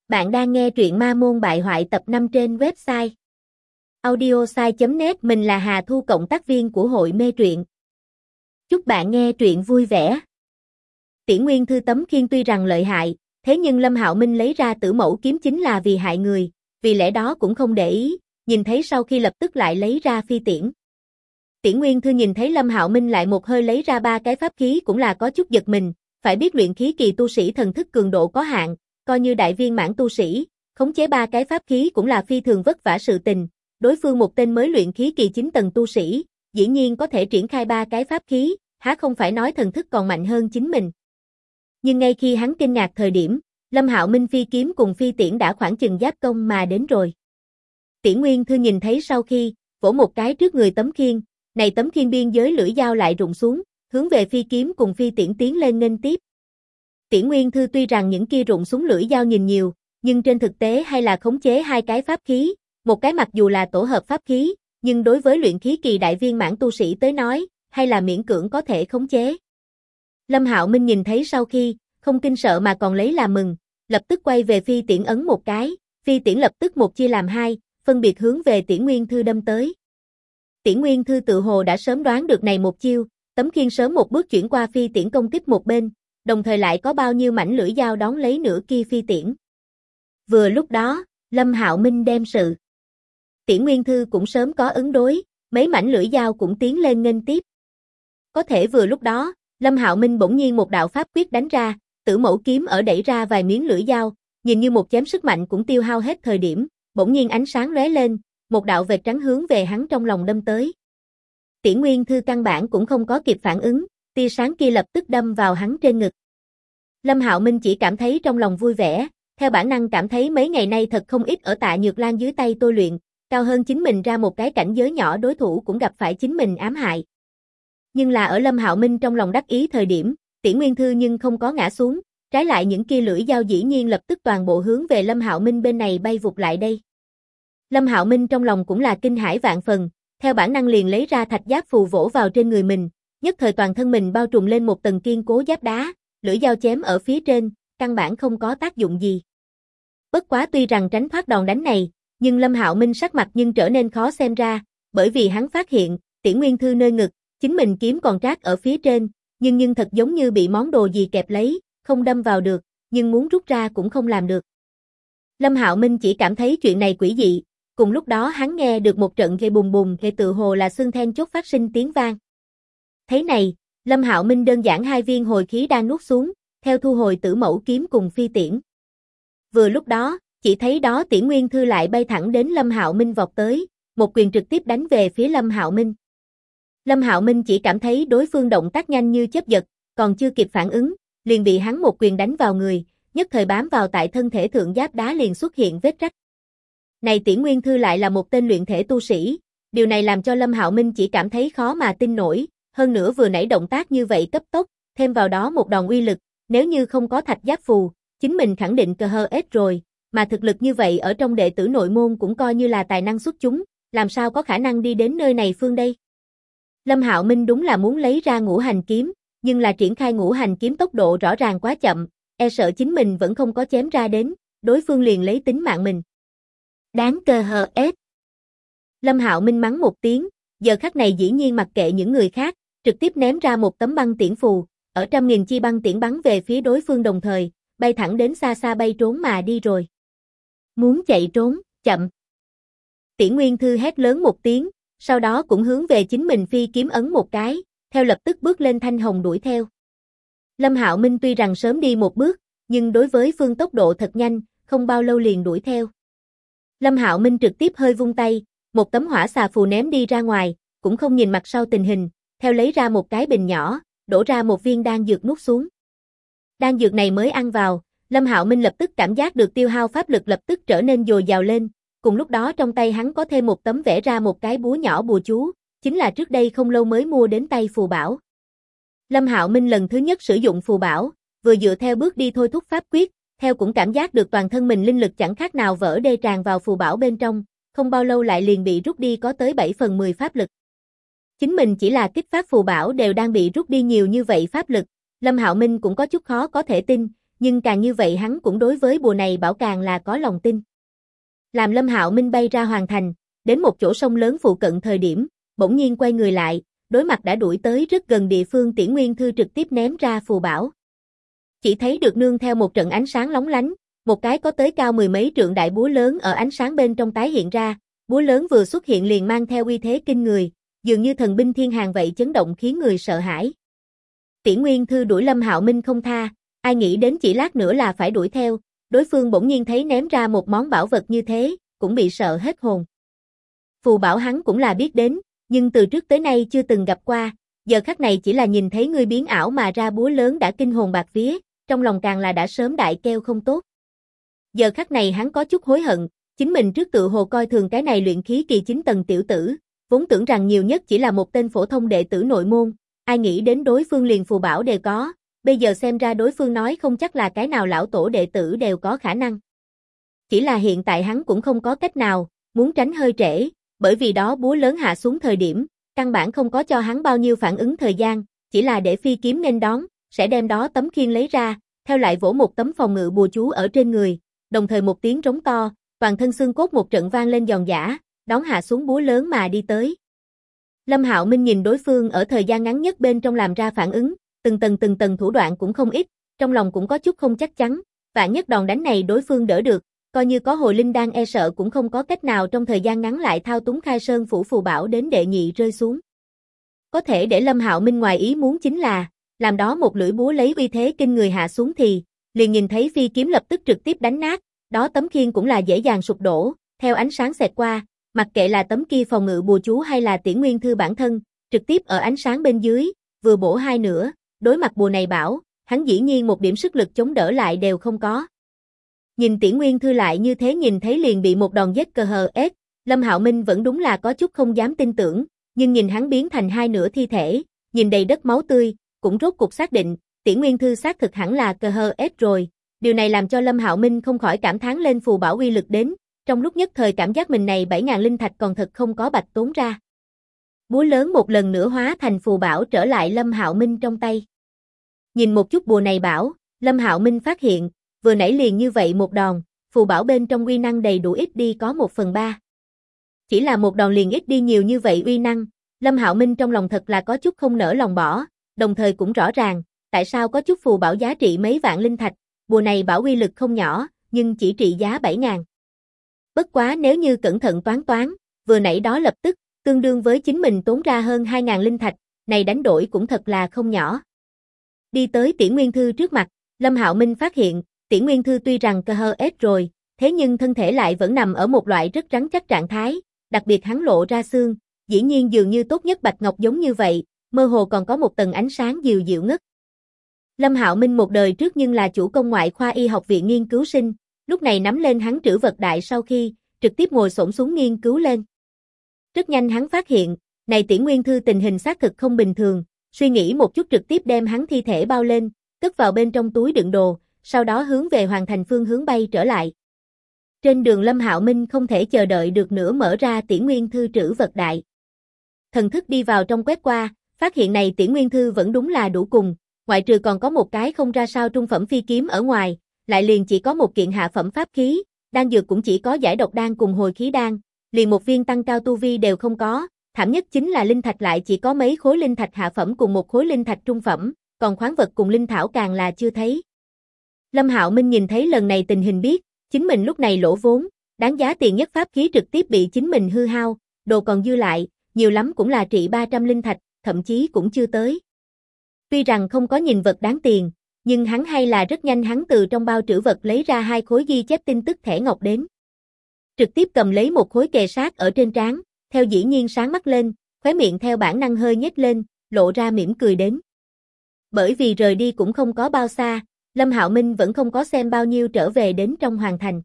Bạn đang nghe truyện Ma Môn Bại Hoại tập 5 trên website audiosai.net. Mình là Hà Thu, cộng tác viên của hội mê truyện. Chúc bạn nghe truyện vui vẻ. Tiễn Nguyên Thư Tấm Khiên tuy rằng lợi hại, thế nhưng Lâm Hạo Minh lấy ra Tử Mẫu kiếm chính là vì hại người, vì lẽ đó cũng không để ý, nhìn thấy sau khi lập tức lại lấy ra phi tiễn. Tiễn Nguyên Thư nhìn thấy Lâm Hạo Minh lại một hơi lấy ra 3 cái pháp khí cũng là có chút giật mình, phải biết luyện khí kỳ tu sĩ thần thức cường độ có hạn, coi như đại viên mãn tu sĩ, khống chế 3 cái pháp khí cũng là phi thường vất vả sự tình, đối phương một tên mới luyện khí kỳ 9 tầng tu sĩ, dĩ nhiên có thể triển khai 3 cái pháp khí, há không phải nói thần thức còn mạnh hơn chính mình. Nhưng ngay khi hắn kinh ngạc thời điểm, Lâm Hạo Minh phi kiếm cùng phi tiễn đã khoảng chừng giáp công mà đến rồi. Tiễn Nguyên Thư nhìn thấy sau khi, vỗ một cái trước người tấm khiên, này tấm khiên biên giới lưỡi dao lại rụng xuống, hướng về phi kiếm cùng phi tiễn tiến lên nghênh tiếp. Tiễn Nguyên Thư tuy rằng những kia rụng xuống lưỡi dao nhìn nhiều, nhưng trên thực tế hay là khống chế 2 cái pháp khí, một cái mặc dù là tổ hợp pháp khí, nhưng đối với luyện khí kỳ đại viên mãn tu sĩ tới nói, hay là miễn cưỡng có thể khống chế. Lâm Hạo Minh nhìn thấy sau khi, không kinh sợ mà còn lấy làm mừng, lập tức quay về phi tiễn ấn một cái, phi tiễn lập tức một chia làm 2, phân biệt hướng về Tiễn Nguyên Thư đâm tới. Tiễn Nguyên Thư tự hồ đã sớm đoán được này một chiêu, tấm khiên sớm một bước chuyển qua phi tiễn công kích một bên, đồng thời lại có bao nhiêu mảnh lưỡi dao đón lấy nửa kia phi tiễn. Vừa lúc đó, Lâm Hạo Minh đem sự. Tiễn Nguyên Thư cũng sớm có ứng đối, mấy mảnh lưỡi dao cũng tiến lên nghênh tiếp. Có thể vừa lúc đó, Lâm Hạo Minh bỗng nhiên một đạo pháp quyết đánh ra, Tử Mẫu kiếm ở đẩy ra vài miếng lưỡi dao, nhìn như một chém sức mạnh cũng tiêu hao hết thời điểm, bỗng nhiên ánh sáng lóe lên, một đạo vệt trắng hướng về hắn trong lòng đâm tới. Tiễn Nguyên Thư căn bản cũng không có kịp phản ứng, tia sáng kia lập tức đâm vào hắn trên ngực. Lâm Hạo Minh chỉ cảm thấy trong lòng vui vẻ, theo bản năng cảm thấy mấy ngày nay thật không ít ở Tạ Nhược Lan dưới tay tôi luyện, cao hơn chính mình ra một cái cảnh giới nhỏ đối thủ cũng gặp phải chính mình ám hại. Nhưng là ở Lâm Hạo Minh trong lòng đắc ý thời điểm, Tiễn Nguyên Thư nhưng không có ngã xuống, trái lại những kia lưỡi dao dĩ nhiên lập tức toàn bộ hướng về Lâm Hạo Minh bên này bay vụt lại đây. Lâm Hạo Minh trong lòng cũng là kinh hãi vạn phần, theo bản năng liền lấy ra thạch giáp phù vỗ vào trên người mình, nhất thời toàn thân mình bao trùm lên một tầng kiên cố giáp đá, lưỡi dao chém ở phía trên, căn bản không có tác dụng gì. Bất quá tuy rằng tránh thoát đòn đánh này, nhưng Lâm Hạo Minh sắc mặt nhưng trở nên khó xem ra, bởi vì hắn phát hiện, Tiễn Nguyên Thư nơi ngực, chính mình kiếm còn trát ở phía trên, nhưng thật giống như bị món đồ gì kẹp lấy, không đâm vào được, nhưng muốn rút ra cũng không làm được. Lâm Hạo Minh chỉ cảm thấy chuyện này quỷ dị, cùng lúc đó hắn nghe được một trận gây bùng bùng gây tự hồ là xương then chốt phát sinh tiếng vang. Thấy này, Lâm Hạo Minh đơn giản 2 viên hồi khí đang nuốt xuống, theo thu hồi Tử Mẫu kiếm cùng phi tiễn. Vừa lúc đó, chỉ thấy đó Tiễn Nguyên Thư lại bay thẳng đến Lâm Hạo Minh vọt tới, một quyền trực tiếp đánh về phía Lâm Hạo Minh. Lâm Hạo Minh chỉ cảm thấy đối phương động tác nhanh như chớp giật, còn chưa kịp phản ứng, liền bị hắn một quyền đánh vào người, nhất thời bám vào tại thân thể thượng giáp đá liền xuất hiện vết rách. Này Tiễn Nguyên Thư lại là một tên luyện thể tu sĩ, điều này làm cho Lâm Hạo Minh chỉ cảm thấy khó mà tin nổi, hơn nữa vừa nãy động tác như vậy cấp tốc, thêm vào đó một đòn uy lực, nếu như không có thạch giáp phù, chính mình khẳng định cờ hờ ết rồi, mà thực lực như vậy ở trong đệ tử nội môn cũng coi như là tài năng xuất chúng, làm sao có khả năng đi đến nơi này phương đây. Lâm Hạo Minh đúng là muốn lấy ra Ngũ Hành kiếm, nhưng là triển khai Ngũ Hành kiếm tốc độ rõ ràng quá chậm, e sợ chính mình vẫn không có chém ra đến, đối phương liền lấy tính mạng mình. Đáng cờ hờ ết. Lâm Hạo Minh mắng một tiếng, giờ khắc này dĩ nhiên mặc kệ những người khác, trực tiếp ném ra một tấm băng tiễn phù, ở trăm nghìn chi băng tiễn bắn về phía đối phương đồng thời, bay thẳng đến xa xa bay trốn mà đi rồi. Muốn chạy trốn, chậm. Tiễn Nguyên Thư hét lớn một tiếng, sau đó cũng hướng về chính mình phi kiếm ấn một cái, theo lập tức bước lên thanh hồng đuổi theo. Lâm Hạo Minh tuy rằng sớm đi một bước, nhưng đối với phương tốc độ thật nhanh, không bao lâu liền đuổi theo. Lâm Hạo Minh trực tiếp hơi vung tay, một tấm hỏa xà phù ném đi ra ngoài, cũng không nhìn mặt sau tình hình, theo lấy ra một cái bình nhỏ, đổ ra một viên đan dược nuốt xuống. Đan dược này mới ăn vào, Lâm Hạo Minh lập tức cảm giác được tiêu hao pháp lực lập tức trở nên dồi dào lên, cùng lúc đó trong tay hắn có thêm một tấm vẽ ra một cái búa nhỏ bùa chú, chính là trước đây không lâu mới mua đến tay phù bảo. Lâm Hạo Minh lần thứ nhất sử dụng phù bảo, vừa dựa theo bước đi thôi thúc pháp quyết, theo cũng cảm giác được toàn thân mình linh lực chẳng khác nào vỡ đê tràn vào phù bảo bên trong, không bao lâu lại liền bị rút đi có tới 7/10 pháp lực. Chính mình chỉ là kích phát phù bảo đều đang bị rút đi nhiều như vậy pháp lực, Lâm Hạo Minh cũng có chút khó có thể tin, nhưng càng như vậy hắn cũng đối với bùa này bảo càng là có lòng tin. Làm Lâm Hạo Minh bay ra hoàng thành, đến một chỗ sông lớn phụ cận thời điểm, bỗng nhiên quay người lại, đối mặt đã đuổi tới rất gần địa phương Tiễn Nguyên Thư trực tiếp ném ra phù bảo. Chỉ thấy được nương theo một trận ánh sáng lóng lánh, một cái có tới cao mười mấy trượng đại búa lớn ở ánh sáng bên trong tái hiện ra, búa lớn vừa xuất hiện liền mang theo uy thế kinh người, dường như thần binh thiên hàng vậy chấn động khiến người sợ hãi. Tiễn Nguyên Thư đuổi Lâm Hạo Minh không tha, ai nghĩ đến chỉ lát nữa là phải đuổi theo, đối phương bỗng nhiên thấy ném ra một món bảo vật như thế, cũng bị sợ hết hồn. Phù bảo hắn cũng là biết đến, nhưng từ trước tới nay chưa từng gặp qua, giờ khắc này chỉ là nhìn thấy ngươi biến ảo mà ra búa lớn đã kinh hồn bạt vía, trong lòng càng là đã sớm đại kêu không tốt. Giờ khắc này hắn có chút hối hận, chính mình trước tự hồ coi thường cái này luyện khí kỳ 9 tầng tiểu tử, vốn tưởng rằng nhiều nhất chỉ là một tên phổ thông đệ tử nội môn, ai nghĩ đến đối phương liền phù bảo đều có, bây giờ xem ra đối phương nói không chắc là cái nào lão tổ đệ tử đều có khả năng. Chỉ là hiện tại hắn cũng không có cách nào, muốn tránh hơi trễ, bởi vì đó búa lớn hạ xuống thời điểm, căn bản không có cho hắn bao nhiêu phản ứng thời gian, chỉ là để phi kiếm nên đón, sẽ đem đó tấm khiên lấy ra, theo lại vỗ một tấm phòng ngự bùa chú ở trên người, đồng thời một tiếng trống to, toàn thân xương cốt một trận vang lên giòn giã, đón hạ xuống búa lớn mà đi tới. Lâm Hạo Minh nhìn đối phương ở thời gian ngắn nhất bên trong làm ra phản ứng, từng tầng thủ đoạn cũng không ít, trong lòng cũng có chút không chắc chắn, vạn nhất đòn đánh này đối phương đỡ được, coi như có hồi linh đan e sợ cũng không có cách nào trong thời gian ngắn lại thao túng Khai Sơn phủ phù bảo đến đệ nhị rơi xuống. Có thể để Lâm Hạo Minh ngoài ý muốn chính là, làm đó một lưỡi búa lấy uy thế kinh người hạ xuống thì, liền nhìn thấy phi kiếm lập tức trực tiếp đánh nát, đó tấm khiên cũng là dễ dàng sụp đổ, theo ánh sáng xẹt qua, mặc kệ là tấm kia phòng ngự bùa chú hay là Tiễn Nguyên Thư bản thân, trực tiếp ở ánh sáng bên dưới, vừa bổ hai nửa, đối mặt bùa này bảo, hắn dĩ nhiên một điểm sức lực chống đỡ lại đều không có. Nhìn Tiễn Nguyên Thư lại như thế nhìn thấy liền bị một đòn giết KHS, Lâm Hạo Minh vẫn đúng là có chút không dám tin tưởng, nhưng nhìn hắn biến thành hai nửa thi thể, nhìn đầy đất máu tươi, cũng rốt cục xác định, Tiễn Nguyên Thư xác thực hẳn là KHS rồi. Điều này làm cho Lâm Hạo Minh không khỏi cảm thán lên phù bảo uy lực đến, trong lúc nhất thời cảm giác mình này 7.000 linh thạch còn thật không có bạch tốn ra. Búa lớn một lần nữa hóa thành phù bảo trở lại Lâm Hạo Minh trong tay. Nhìn một chút bùa này bảo, Lâm Hạo Minh phát hiện, vừa nãy liền như vậy một đòn, phù bảo bên trong uy năng đầy đủ ít đi có 1/3. Chỉ là một đòn liền ít đi nhiều như vậy uy năng, Lâm Hạo Minh trong lòng thật là có chút không nỡ lòng bỏ, đồng thời cũng rõ ràng, tại sao có chút phù bảo giá trị mấy vạn linh thạch, bùa này bảo uy lực không nhỏ, nhưng chỉ trị giá 7.000. Bất quá nếu như cẩn thận toán, vừa nãy đó lập tức, tương đương với chính mình tốn ra hơn 2.000 linh thạch, này đánh đổi cũng thật là không nhỏ. Đi tới Tiễn Nguyên Thư trước mặt, Lâm Hạo Minh phát hiện, Tiễn Nguyên Thư tuy rằng KHS rồi, thế nhưng thân thể lại vẫn nằm ở một loại rất rắn chắc trạng thái, đặc biệt hắn lộ ra xương, dĩ nhiên dường như tốt nhất bạch ngọc giống như vậy, mơ hồ còn có một tầng ánh sáng dịu dịu ngất. Lâm Hạo Minh một đời trước nhưng là chủ công ngoại khoa y học viện nghiên cứu sinh, lúc này nắm lên hắn trữ vật đại sau khi, trực tiếp ngồi xổm xuống nghiên cứu lên. Rất nhanh hắn phát hiện, này Tiễn Nguyên Thư tình hình xác thực không bình thường, suy nghĩ một chút trực tiếp đem hắn thi thể bao lên, cất vào bên trong túi đựng đồ, sau đó hướng về hoàn thành phương hướng bay trở lại. Trên đường Lâm Hạo Minh không thể chờ đợi được nữa mở ra Tiễn Nguyên Thư trữ vật đại. Thần thức đi vào trong quét qua, phát hiện này Tiễn Nguyên Thư vẫn đúng là đủ cùng, ngoại trừ còn có một cái không ra sao trung phẩm phi kiếm ở ngoài, lại liền chỉ có một kiện hạ phẩm pháp khí, đan dược cũng chỉ có giải độc đan cùng hồi khí đan, liền một viên tăng cao tu vi đều không có, thảm nhất chính là linh thạch lại chỉ có mấy khối linh thạch hạ phẩm cùng một khối linh thạch trung phẩm, còn khoáng vật cùng linh thảo càng là chưa thấy. Lâm Hạo Minh nhìn thấy lần này tình hình biết, chính mình lúc này lỗ vốn, đáng giá tiền nhất pháp khí trực tiếp bị chính mình hư hao, đồ còn dư lại, nhiều lắm cũng là trị 300 linh thạch, thậm chí cũng chưa tới. Tuy rằng không có nhìn vật đáng tiền, nhưng hắn hay là rất nhanh hắn từ trong bao trữ vật lấy ra 2 khối ghi chép tin tức thẻ ngọc đến. Trực tiếp cầm lấy một khối kề sát ở trên trán, theo dĩ nhiên sáng mắt lên, khóe miệng theo bản năng hơi nhếch lên, lộ ra mỉm cười đến. Bởi vì rời đi cũng không có bao xa, Lâm Hạo Minh vẫn không có xem bao nhiêu trở về đến trong hoàng thành.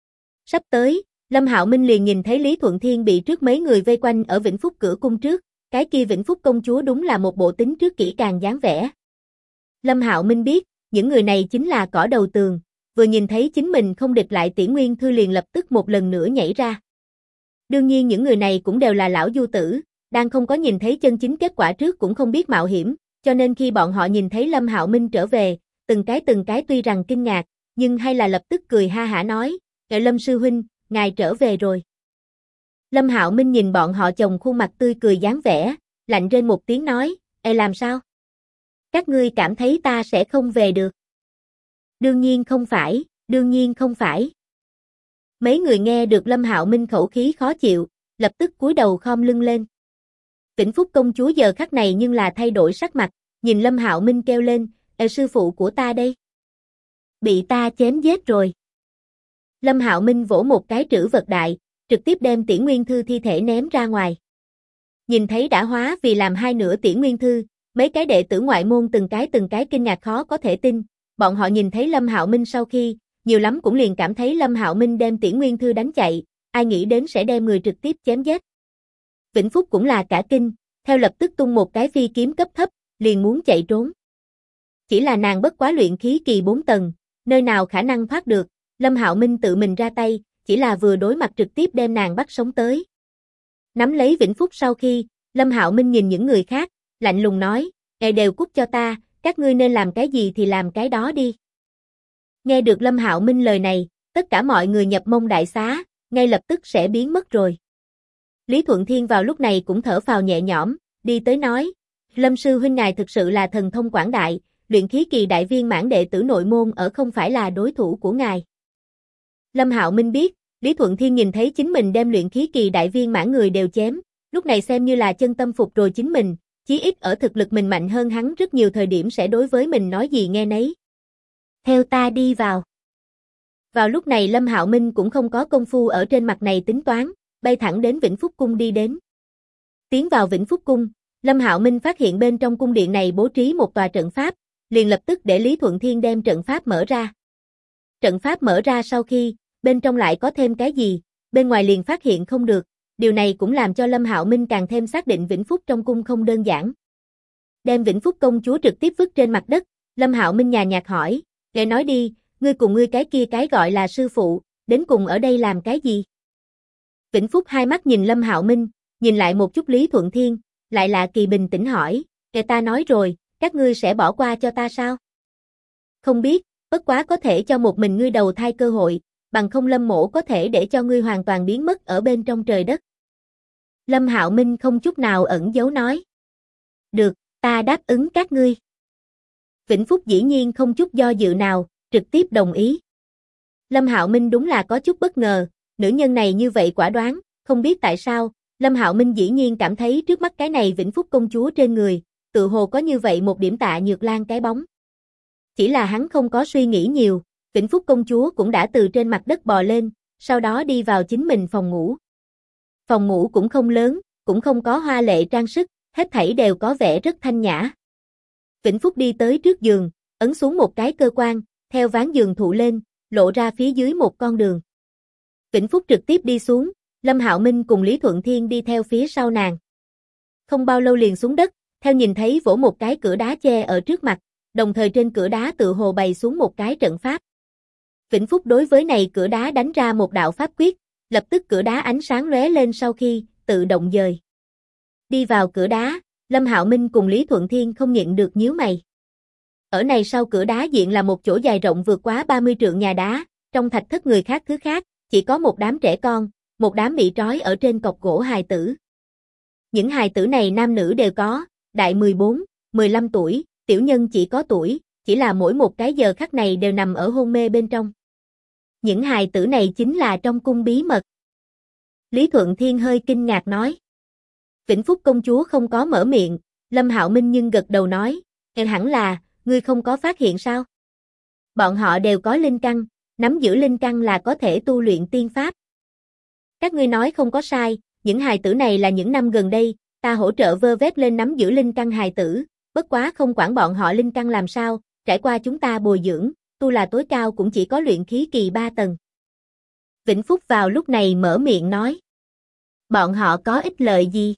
Sắp tới, Lâm Hạo Minh liền nhìn thấy Lý Thuận Thiên bị trước mấy người vây quanh ở Vĩnh Phúc cửa cung trước, cái kia Vĩnh Phúc công chúa đúng là một bộ tính trước kỹ càng dáng vẻ. Lâm Hạo Minh biết, những người này chính là cỏ đầu tường, vừa nhìn thấy chính mình không địch lại Tiễn Nguyên Thư liền lập tức một lần nữa nhảy ra. Đương nhiên những người này cũng đều là lão du tử, đang không có nhìn thấy chân chính kết quả trước cũng không biết mạo hiểm, cho nên khi bọn họ nhìn thấy Lâm Hạo Minh trở về, từng cái tuy rằng kinh ngạc, nhưng hay là lập tức cười ha hả nói, Lâm sư huynh, ngài trở về rồi. Lâm Hạo Minh nhìn bọn họ chồng khuôn mặt tươi cười dáng vẻ, lạnh rên một tiếng nói, làm sao? Các ngươi cảm thấy ta sẽ không về được? Đương nhiên không phải, đương nhiên không phải. Mấy người nghe được Lâm Hạo Minh khẩu khí khó chịu, lập tức cúi đầu khom lưng lên. Vĩnh Phúc công chúa giờ khắc này nhưng là thay đổi sắc mặt, nhìn Lâm Hạo Minh kêu lên, sư phụ của ta đây. Bị ta chém giết rồi. Lâm Hạo Minh vỗ một cái trữ vật đại, trực tiếp đem Tiễn Nguyên Thư thi thể ném ra ngoài. Nhìn thấy đã hóa vì làm hai nửa Tiễn Nguyên Thư, mấy cái đệ tử ngoại môn từng cái kinh ngạc khó có thể tin, bọn họ nhìn thấy Lâm Hạo Minh sau khi, nhiều lắm cũng liền cảm thấy Lâm Hạo Minh đem Tiễn Nguyên Thư đánh chạy, ai nghĩ đến sẽ đem người trực tiếp chém giết. Vĩnh Phúc cũng là cả kinh, theo lập tức tung một cái phi kiếm cấp thấp, liền muốn chạy trốn. Chỉ là nàng bất quá luyện khí kỳ 4 tầng, nơi nào khả năng thoát được, Lâm Hạo Minh tự mình ra tay, chỉ là vừa đối mặt trực tiếp đem nàng bắt sống tới. Nắm lấy Vĩnh Phúc sau khi, Lâm Hạo Minh nhìn những người khác, lạnh lùng nói, đều cút cho ta, các ngươi nên làm cái gì thì làm cái đó đi. Nghe được Lâm Hạo Minh lời này, tất cả mọi người nhập mông đại xá, ngay lập tức sẽ biến mất rồi. Lý Thuận Thiên vào lúc này cũng thở phào nhẹ nhõm, đi tới nói, Lâm sư huynh ngài thực sự là thần thông quảng đại, luyện khí kỳ đại viên mãn đệ tử nội môn ở không phải là đối thủ của ngài. Lâm Hạo Minh biết, Lý Thuận Thiên nhìn thấy chính mình đem luyện khí kỳ đại viên mãn người đều chém, lúc này xem như là chân tâm phục rồi chính mình, chí ít ở thực lực mình mạnh hơn hắn rất nhiều thời điểm sẽ đối với mình nói gì nghe nấy. Theo ta đi vào. Vào lúc này Lâm Hạo Minh cũng không có công phu ở trên mặt này tính toán, bay thẳng đến Vĩnh Phúc Cung đi đến. Tiến vào Vĩnh Phúc Cung, Lâm Hạo Minh phát hiện bên trong cung điện này bố trí một tòa trận pháp, liền lập tức để Lý Thuận Thiên đem trận pháp mở ra. Trận pháp mở ra sau khi, bên trong lại có thêm cái gì, bên ngoài liền phát hiện không được, điều này cũng làm cho Lâm Hạo Minh càng thêm xác định Vĩnh Phúc trong cung không đơn giản. Đem Vĩnh Phúc công chúa trực tiếp vứt trên mặt đất, Lâm Hạo Minh nhàn nhạt hỏi, "Ngài nói đi, ngươi cùng ngươi cái kia cái gọi là sư phụ, đến cùng ở đây làm cái gì?" Vĩnh Phúc hai mắt nhìn Lâm Hạo Minh, nhìn lại một chút Lý Thuận Thiên, lại lạ kỳ bình tĩnh hỏi, "Kẻ ta nói rồi, các ngươi sẽ bỏ qua cho ta sao?" "Không biết, bất quá có thể cho một mình ngươi đầu thai cơ hội, bằng không Lâm mỗ có thể để cho ngươi hoàn toàn biến mất ở bên trong trời đất." Lâm Hạo Minh không chút nào ẩn giấu nói. "Được, ta đáp ứng các ngươi." Vĩnh Phúc dĩ nhiên không chút do dự nào, trực tiếp đồng ý. Lâm Hạo Minh đúng là có chút bất ngờ, nữ nhân này như vậy quả đoán, không biết tại sao, Lâm Hạo Minh dĩ nhiên cảm thấy trước mắt cái này Vĩnh Phúc công chúa trên người, tự hồ có như vậy một điểm Tạ Nhược Lan cái bóng. Chỉ là hắn không có suy nghĩ nhiều, Vĩnh Phúc công chúa cũng đã từ trên mặt đất bò lên, sau đó đi vào chính mình phòng ngủ. Phòng ngủ cũng không lớn, cũng không có hoa lệ trang sức, hết thảy đều có vẻ rất thanh nhã. Vĩnh Phúc đi tới trước giường, ấn xuống một cái cơ quan, theo ván giường thụ lên, lộ ra phía dưới một con đường. Vĩnh Phúc trực tiếp đi xuống, Lâm Hạo Minh cùng Lý Thuận Thiên đi theo phía sau nàng. Không bao lâu liền xuống đất, theo nhìn thấy vỗ một cái cửa đá che ở trước mặt, đồng thời trên cửa đá tự hồ bày xuống một cái trận pháp. Vĩnh Phúc đối với này cửa đá đánh ra một đạo pháp quyết, lập tức cửa đá ánh sáng lóe lên sau khi, tự động dời. Đi vào cửa đá, Lâm Hạo Minh cùng Lý Thuận Thiên không nhịn được nhíu mày. Ở này sau cửa đá diện là một chỗ dài rộng vượt quá 30 trượng nhà đá, trong thạch thất người khác thứ khác, chỉ có một đám trẻ con, một đám bị trói ở trên cọc gỗ hài tử. Những hài tử này nam nữ đều có, đại 14, 15 tuổi, tiểu nhân chỉ có tuổi, chỉ là mỗi một cái giờ khắc này đều nằm ở hôn mê bên trong. Những hài tử này chính là trong cung bí mật. Lý Thuận Thiên hơi kinh ngạc nói. Vĩnh Phúc công chúa không có mở miệng, Lâm Hạo Minh nhưng gật đầu nói, hẳn là, ngươi không có phát hiện sao? Bọn họ đều có linh căn, nắm giữ linh căn là có thể tu luyện tiên pháp. Các ngươi nói không có sai, những hài tử này là những năm gần đây, ta hỗ trợ vơ vét lên nắm giữ linh căn hài tử, bất quá không quản bọn họ linh căn làm sao, trải qua chúng ta bồi dưỡng, tu là tối cao cũng chỉ có luyện khí kỳ 3 tầng. Vĩnh Phúc vào lúc này mở miệng nói. Bọn họ có ích lợi gì?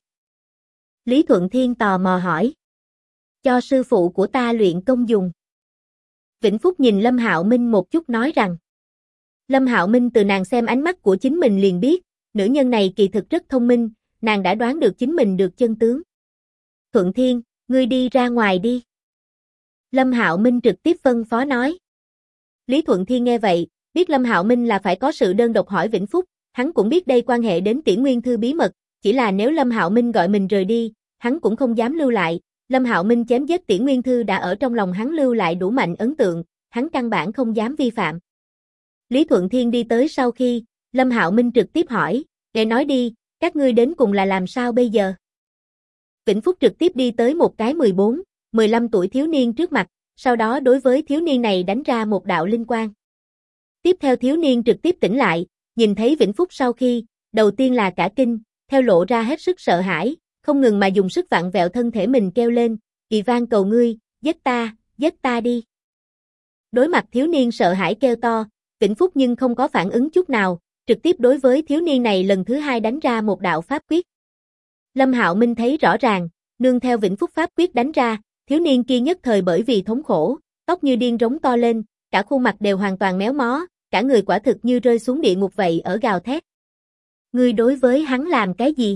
Lý Thuận Thiên tò mò hỏi. Cho sư phụ của ta luyện công dùng. Vĩnh Phúc nhìn Lâm Hạo Minh một chút nói rằng. Lâm Hạo Minh từ nàng xem ánh mắt của chính mình liền biết, nữ nhân này kỳ thực rất thông minh, nàng đã đoán được chính mình được chân tướng. Thuận Thiên, ngươi đi ra ngoài đi. Lâm Hạo Minh trực tiếp phân phó nói. Lý Thuận Thiên nghe vậy, biết Lâm Hạo Minh là phải có sự đơn độc hỏi Vĩnh Phúc, hắn cũng biết đây quan hệ đến Tiễn Nguyên Thư bí mật, chỉ là nếu Lâm Hạo Minh gọi mình rời đi, hắn cũng không dám lưu lại. Lâm Hạo Minh chém giết Tiễn Nguyên Thư đã ở trong lòng hắn lưu lại đủ mạnh ấn tượng, hắn căn bản không dám vi phạm. Lý Thuận Thiên đi tới sau khi, Lâm Hạo Minh trực tiếp hỏi, "Ngài nói đi, các ngươi đến cùng là làm sao bây giờ?" Vĩnh Phúc trực tiếp đi tới một cái 14, 15 tuổi thiếu niên trước mặt, sau đó đối với thiếu niên này đánh ra một đạo linh quang. Tiếp theo thiếu niên trực tiếp tỉnh lại, nhìn thấy Vĩnh Phúc sau khi, đầu tiên là cả kinh, theo lộ ra hết sức sợ hãi, không ngừng mà dùng sức vặn vẹo thân thể mình kêu lên, "Kỳ van cầu ngươi, giết ta đi." Đối mặt thiếu niên sợ hãi kêu to, Vĩnh Phúc nhưng không có phản ứng chút nào, trực tiếp đối với thiếu niên này lần thứ hai đánh ra một đạo pháp quyết. Lâm Hạo Minh thấy rõ ràng, nương theo Vĩnh Phúc pháp quyết đánh ra, thiếu niên kia nhất thời bởi vì thống khổ, tóc như điên rống to lên, cả khuôn mặt đều hoàn toàn méo mó, cả người quả thực như rơi xuống địa ngục vậy ở gào thét. "Ngươi đối với hắn làm cái gì?"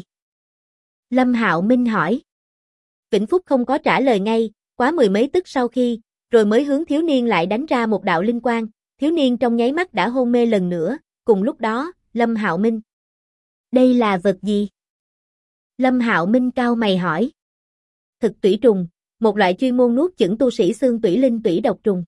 Lâm Hạo Minh hỏi. Vĩnh Phúc không có trả lời ngay, quá mười mấy tức sau khi, rồi mới hướng thiếu niên lại đánh ra một đạo linh quang, thiếu niên trong nháy mắt đã hôn mê lần nữa, cùng lúc đó, Lâm Hạo Minh. "Đây là vật gì?" Lâm Hạo Minh cau mày hỏi. "Thực tủy trùng, một loại chuyên môn nuốt chửng tu sĩ xương tủy linh tủy độc trùng."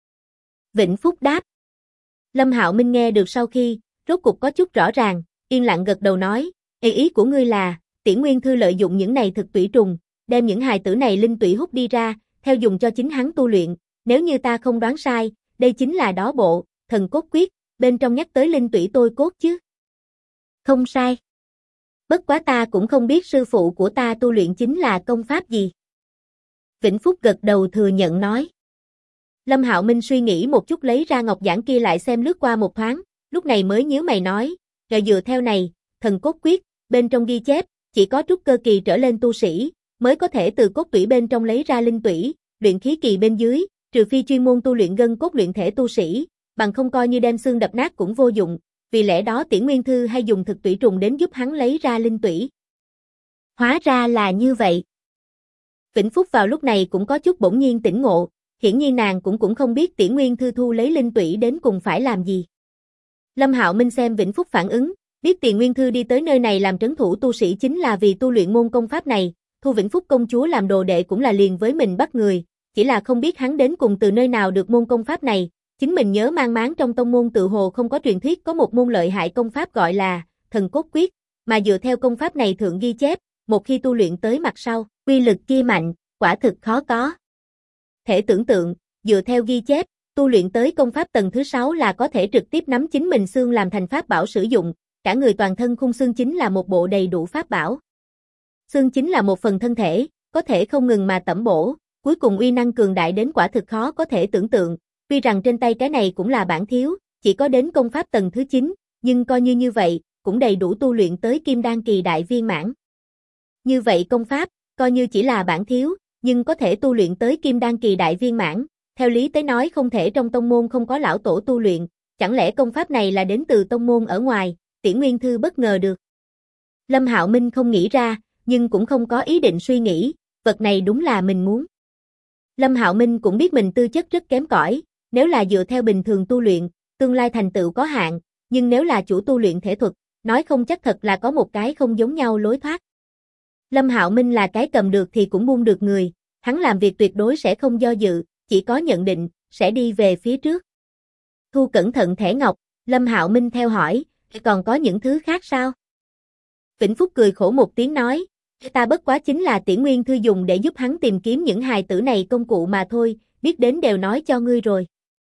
Vĩnh Phúc đáp. Lâm Hạo Minh nghe được sau khi, rốt cục có chút rõ ràng, yên lặng gật đầu nói, Ý của ngươi là, Tiễn Nguyên Thư lợi dụng những này thực tủy trùng, đem những hài tử này linh tủy hút đi ra, theo dùng cho chính hắn tu luyện, nếu như ta không đoán sai, đây chính là đó bộ, thần cốt quyết, bên trong nhắc tới linh tủy tôi cốt chứ?" "Không sai. Bất quá ta cũng không biết sư phụ của ta tu luyện chính là công pháp gì." Vĩnh Phúc gật đầu thừa nhận nói. Lâm Hạo Minh suy nghĩ một chút lấy ra ngọc giản kia lại xem lướt qua một thoáng, lúc này mới nhíu mày nói, "Rồi dựa theo này, thần cốt quyết, bên trong ghi chép, chỉ có trúc cơ kỳ trở lên tu sĩ, mới có thể từ cốt tủy bên trong lấy ra linh tủy, luyện khí kỳ bên dưới, trừ phi chuyên môn tu luyện gân cốt luyện thể tu sĩ, bằng không coi như đem xương đập nát cũng vô dụng, vì lẽ đó Tiễn Nguyên Thư hay dùng thực tủy trùng đến giúp hắn lấy ra linh tủy." Hóa ra là như vậy. Vĩnh Phúc vào lúc này cũng có chút bỗng nhiên tỉnh ngộ, hiển nhiên nàng cũng không biết Tiễn Nguyên Thư thu lấy linh tủy đến cùng phải làm gì. Lâm Hạo Minh xem Vĩnh Phúc phản ứng, biết Tiễn Nguyên Thư đi tới nơi này làm trấn thủ tu sĩ chính là vì tu luyện môn công pháp này, thu Vĩnh Phúc công chúa làm đồ đệ cũng là liền với mình bắt người, chỉ là không biết hắn đến cùng từ nơi nào được môn công pháp này, chính mình nhớ mang máng trong tông môn tự hồ không có truyền thuyết có một môn lợi hại công pháp gọi là thần cốt quyết, mà dựa theo công pháp này thượng ghi chép, một khi tu luyện tới mặt sau, uy lực kia mạnh, quả thực khó có thể tưởng tượng, dựa theo ghi chép, tu luyện tới công pháp tầng thứ 6 là có thể trực tiếp nắm chính mình xương làm thành pháp bảo sử dụng, cả người toàn thân khung xương chính là một bộ đầy đủ pháp bảo. Xương chính là một phần thân thể, có thể không ngừng mà tẩm bổ, cuối cùng uy năng cường đại đến quả thực khó có thể tưởng tượng, tuy rằng trên tay cái này cũng là bản thiếu, chỉ có đến công pháp tầng thứ 9, nhưng coi như vậy, cũng đầy đủ tu luyện tới kim đan kỳ đại viên mãn. Như vậy công pháp, coi như chỉ là bản thiếu, nhưng có thể tu luyện tới kim đan kỳ đại viên mãn, theo lý tới nói không thể trong tông môn không có lão tổ tu luyện, chẳng lẽ công pháp này là đến từ tông môn ở ngoài, Tiễn Nguyên Thư bất ngờ được. Lâm Hạo Minh không nghĩ ra, nhưng cũng không có ý định suy nghĩ, vật này đúng là mình muốn. Lâm Hạo Minh cũng biết mình tư chất rất kém cỏi, nếu là dựa theo bình thường tu luyện, tương lai thành tựu có hạn, nhưng nếu là chủ tu luyện thể thuật, nói không chắc thật là có một cái không giống nhau lối thoát. Lâm Hạo Minh là cái cầm được thì cũng buông được người, hắn làm việc tuyệt đối sẽ không do dự, chỉ có nhận định, sẽ đi về phía trước. Thu cẩn thận thẻ ngọc, Lâm Hạo Minh theo hỏi, còn có những thứ khác sao? Vĩnh Phúc cười khổ một tiếng nói, ta bất quá chính là Tiễn Nguyên Thư dùng để giúp hắn tìm kiếm những hài tử này công cụ mà thôi, biết đến đều nói cho ngươi rồi.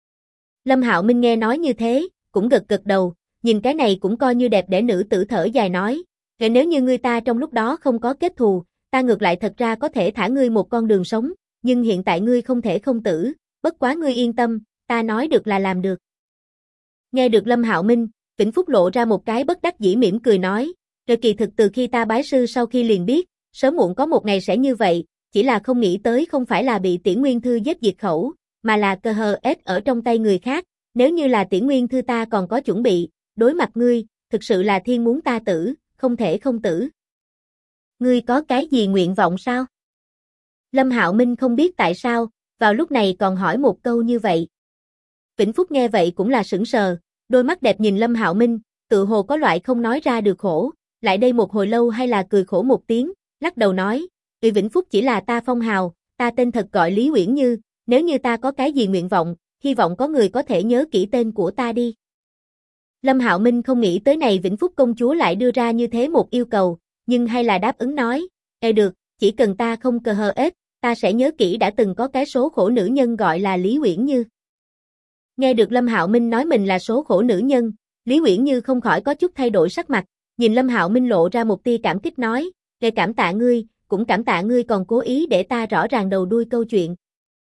Lâm Hạo Minh nghe nói như thế, cũng gật gật đầu, nhìn cái này cũng coi như đẹp để nữ tử thở dài nói, nếu như ngươi ta trong lúc đó không có kết thù, ta ngược lại thật ra có thể thả ngươi một con đường sống, nhưng hiện tại ngươi không thể không tử, bất quá ngươi yên tâm, ta nói được là làm được. Nghe được Lâm Hạo Minh, Vĩnh Phúc lộ ra một cái bất đắc dĩ mỉm cười nói, rồi kỳ thực từ khi ta bái sư sau khi liền biết, sớm muộn có một ngày sẽ như vậy, chỉ là không nghĩ tới không phải là bị Tiễn Nguyên Thư giết diệt khẩu, mà là cơ hờ ết ở trong tay người khác, nếu như là Tiễn Nguyên Thư ta còn có chuẩn bị, đối mặt ngươi, thực sự là thiên muốn ta tử, không thể không tử. Ngươi có cái gì nguyện vọng sao? Lâm Hạo Minh không biết tại sao, vào lúc này còn hỏi một câu như vậy. Vĩnh Phúc nghe vậy cũng là sững sờ, đôi mắt đẹp nhìn Lâm Hạo Minh, tự hồ có loại không nói ra được khổ, lại đây một hồi lâu hay là cười khổ một tiếng, lắc đầu nói, Vĩnh Phúc chỉ là ta phong hào, ta tên thật gọi Lý Uyển Như, nếu như ta có cái gì nguyện vọng, hy vọng có người có thể nhớ kỹ tên của ta đi. Lâm Hạo Minh không nghĩ tới này Vĩnh Phúc công chúa lại đưa ra như thế một yêu cầu, nhưng hay là đáp ứng nói, được, chỉ cần ta không cờ hờ ết, ta sẽ nhớ kỹ đã từng có cái số khổ nữ nhân gọi là Lý Uyển Như. Nghe được Lâm Hạo Minh nói mình là số khổ nữ nhân, Lý Uyển Như không khỏi có chút thay đổi sắc mặt, nhìn Lâm Hạo Minh lộ ra một tia cảm kích nói, cảm tạ ngươi, cũng cảm tạ ngươi còn cố ý để ta rõ ràng đầu đuôi câu chuyện.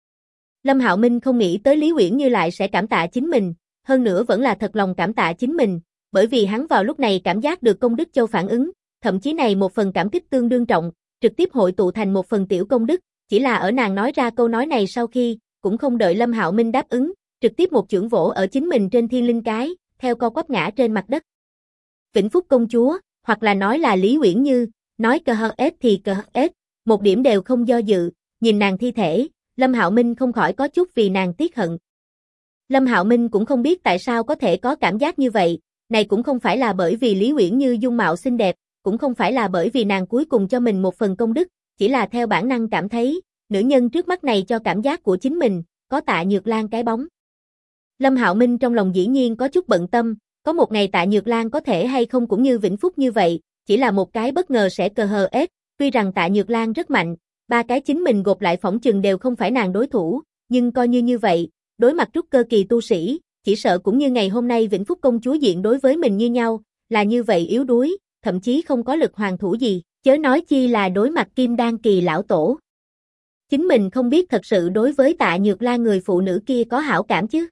Lâm Hạo Minh không nghĩ tới Lý Uyển Như lại sẽ cảm tạ chính mình, hơn nữa vẫn là thật lòng cảm tạ chính mình, bởi vì hắn vào lúc này cảm giác được công đức châu phản ứng, thậm chí này một phần cảm kích tương đương trọng, trực tiếp hội tụ thành một phần tiểu công đức, chỉ là ở nàng nói ra câu nói này sau khi, cũng không đợi Lâm Hạo Minh đáp ứng, trực tiếp một chưởng vỗ ở chính mình trên thiên linh cái, theo co quắp ngã trên mặt đất. Vĩnh Phúc công chúa, hoặc là nói là Lý Uyển Như, nói cờ hờ ết thì cờ hờ ết, một điểm đều không do dự, nhìn nàng thi thể, Lâm Hạo Minh không khỏi có chút vì nàng tiếc hận. Lâm Hạo Minh cũng không biết tại sao có thể có cảm giác như vậy, này cũng không phải là bởi vì Lý Uyển Như dung mạo xinh đẹp, cũng không phải là bởi vì nàng cuối cùng cho mình một phần công đức, chỉ là theo bản năng cảm thấy, nữ nhân trước mắt này cho cảm giác của chính mình, có Tạ Nhược Lan cái bóng. Lâm Hạo Minh trong lòng dĩ nhiên có chút bận tâm, có một ngày Tạ Nhược Lan có thể hay không cũng như Vĩnh Phúc như vậy, chỉ là một cái bất ngờ sẽ cờ hờ ết, tuy rằng Tạ Nhược Lan rất mạnh, ba cái chính mình gộp lại phỏng chừng đều không phải nàng đối thủ, nhưng coi như vậy, đối mặt trúc cơ kỳ tu sĩ, chỉ sợ cũng như ngày hôm nay Vĩnh Phúc công chúa diện đối với mình như nhau, là như vậy yếu đuối, thậm chí không có lực hoàn thủ gì, chớ nói chi là đối mặt kim đan kỳ lão tổ. Chính mình không biết thật sự đối với Tạ Nhược Lan người phụ nữ kia có hảo cảm chứ.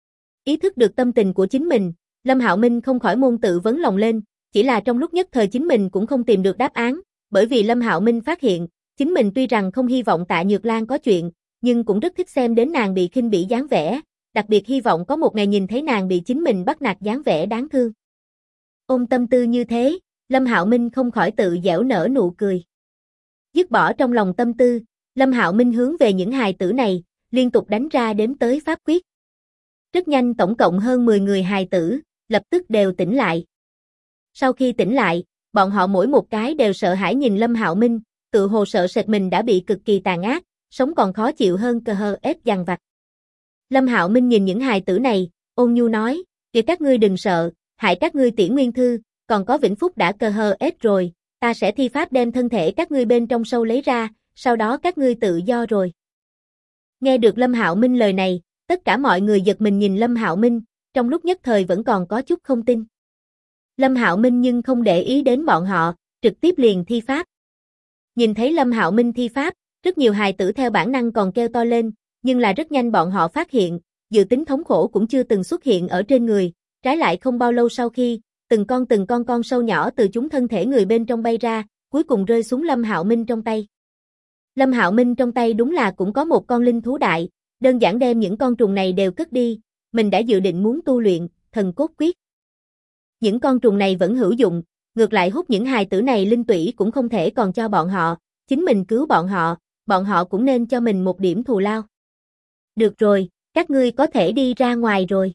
Ý thức được tâm tình của chính mình, Lâm Hạo Minh không khỏi môn tự vấn lòng lên, chỉ là trong lúc nhất thời chính mình cũng không tìm được đáp án, bởi vì Lâm Hạo Minh phát hiện, chính mình tuy rằng không hy vọng Tạ Nhược Lan có chuyện, nhưng cũng rất thích xem đến nàng bị khinh bỉ dáng vẻ, đặc biệt hy vọng có một ngày nhìn thấy nàng bị chính mình bắt nạt dáng vẻ đáng thương. Ôm tâm tư như thế, Lâm Hạo Minh không khỏi tự giễu nở nụ cười. Dứt bỏ trong lòng tâm tư, Lâm Hạo Minh hướng về những hài tử này, liên tục đánh ra đếm tới pháp quyết. Rất nhanh tổng cộng hơn 10 người hài tử, lập tức đều tỉnh lại. Sau khi tỉnh lại, bọn họ mỗi một cái đều sợ hãi nhìn Lâm Hạo Minh, tự hồ sợ sệt mình đã bị cực kỳ tàn ác, sống còn khó chịu hơn cờ hờ ết dằn vặt. Lâm Hạo Minh nhìn những hài tử này, ôn nhu nói, kìa các ngươi đừng sợ, hại các ngươi Tiễn Nguyên Thư, còn có Vĩnh Phúc đã cờ hờ ết rồi, ta sẽ thi pháp đem thân thể các ngươi bên trong sâu lấy ra, sau đó các ngươi tự do rồi. Nghe được Lâm Hạo Minh lời này, tất cả mọi người giật mình nhìn Lâm Hạo Minh, trong lúc nhất thời vẫn còn có chút không tin. Lâm Hạo Minh nhưng không để ý đến bọn họ, trực tiếp liền thi pháp. Nhìn thấy Lâm Hạo Minh thi pháp, rất nhiều hài tử theo bản năng còn kêu to lên, nhưng là rất nhanh bọn họ phát hiện, dự tính thống khổ cũng chưa từng xuất hiện ở trên người, trái lại không bao lâu sau khi, từng con sâu nhỏ từ chúng thân thể người bên trong bay ra, cuối cùng rơi xuống Lâm Hạo Minh trong tay. Lâm Hạo Minh trong tay đúng là cũng có một con linh thú đại, đơn giản đem những con trùng này đều cất đi, mình đã dự định muốn tu luyện thần cốt quyết. Những con trùng này vẫn hữu dụng, ngược lại hút những hài tử này linh tủy cũng không thể còn cho bọn họ, chính mình cứu bọn họ cũng nên cho mình một điểm thù lao. Được rồi, các ngươi có thể đi ra ngoài rồi.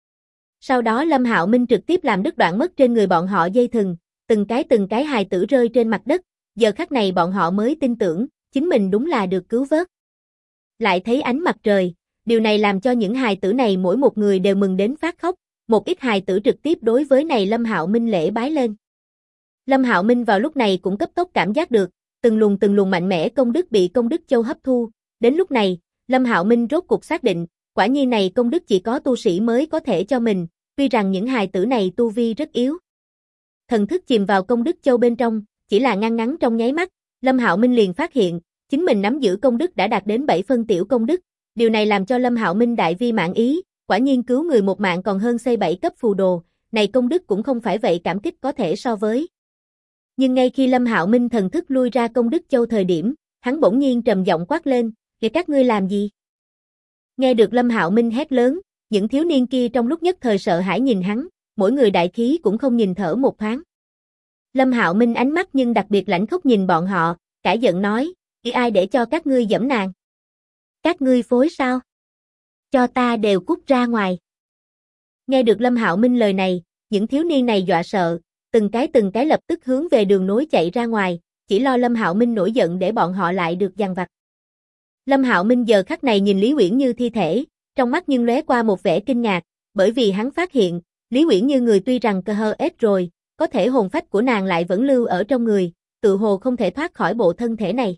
Sau đó Lâm Hạo Minh trực tiếp làm đứt đoạn mất trên người bọn họ dây thừng, từng cái hài tử rơi trên mặt đất, giờ khắc này bọn họ mới tin tưởng, chính mình đúng là được cứu vớt. Lại thấy ánh mặt trời, điều này làm cho những hài tử này mỗi một người đều mừng đến phát khóc, một ít hài tử trực tiếp đối với này Lâm Hạo Minh lễ bái lên. Lâm Hạo Minh vào lúc này cũng cấp tốc cảm giác được, từng luồng mạnh mẽ công đức bị công đức châu hấp thu, đến lúc này, Lâm Hạo Minh rốt cuộc xác định, quả nhiên này công đức chỉ có tu sĩ mới có thể cho mình, tuy rằng những hài tử này tu vi rất yếu. Thần thức chìm vào công đức châu bên trong, chỉ là ngắn trong nháy mắt, Lâm Hạo Minh liền phát hiện, chính mình nắm giữ công đức đã đạt đến 7 phân tiểu công đức, điều này làm cho Lâm Hạo Minh đại vi mãn ý, quả nhiên cứu người một mạng còn hơn xây 7 cấp phù đồ, này công đức cũng không phải vậy cảm kích có thể so với. Nhưng ngay khi Lâm Hạo Minh thần thức lui ra công đức châu thời điểm, hắn bỗng nhiên trầm giọng quát lên, kìa các ngươi làm gì? Nghe được Lâm Hạo Minh hét lớn, những thiếu niên kia trong lúc nhất thời sợ hãi nhìn hắn, mỗi người đại khí cũng không nhìn thở một thoáng. Lâm Hạo Minh ánh mắt nhưng đặc biệt lãnh khốc nhìn bọn họ, cãi giận nói, ai để cho các ngươi giẫm nàng? Các ngươi phối sao? Cho ta đều cút ra ngoài. Nghe được Lâm Hạo Minh lời này, những thiếu niên này dọa sợ, từng cái lập tức hướng về đường nối chạy ra ngoài, chỉ lo Lâm Hạo Minh nổi giận để bọn họ lại được giằng vặt. Lâm Hạo Minh giờ khắc này nhìn Lý Uyển Như thi thể, trong mắt nhưng lóe qua một vẻ kinh ngạc, bởi vì hắn phát hiện, Lý Uyển Như người tuy rằng cơ hơ ết rồi, có thể hồn phách của nàng lại vẫn lưu ở trong người, tự hồ không thể thoát khỏi bộ thân thể này.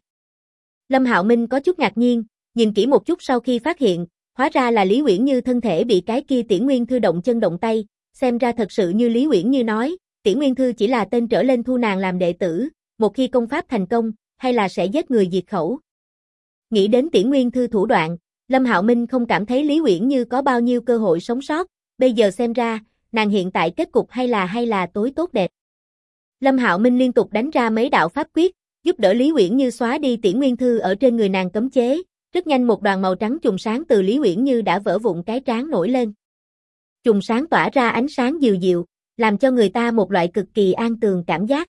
Lâm Hạo Minh có chút ngạc nhiên, nhìn kỹ một chút sau khi phát hiện, hóa ra là Lý Uyển Như thân thể bị cái kia Tiễn Nguyên Thư động chân động tay, xem ra thật sự như Lý Uyển Như nói, Tiễn Nguyên Thư chỉ là tên trở lên thu nàng làm đệ tử, một khi công pháp thành công, hay là sẽ giết người diệt khẩu. Nghĩ đến Tiễn Nguyên Thư thủ đoạn, Lâm Hạo Minh không cảm thấy Lý Uyển Như có bao nhiêu cơ hội sống sót, bây giờ xem ra, nàng hiện tại kết cục hay là tối tốt đẹp. Lâm Hạo Minh liên tục đánh ra mấy đạo pháp quyết, giúp đỡ Lý Uyển Như xóa đi Tiễn Nguyên Thư ở trên người nàng cấm chế, rất nhanh một đoàn màu trắng chùm sáng từ Lý Uyển Như đã vỡ vụn cái trán nổi lên. Chùm sáng tỏa ra ánh sáng dịu dịu, làm cho người ta một loại cực kỳ an tường cảm giác.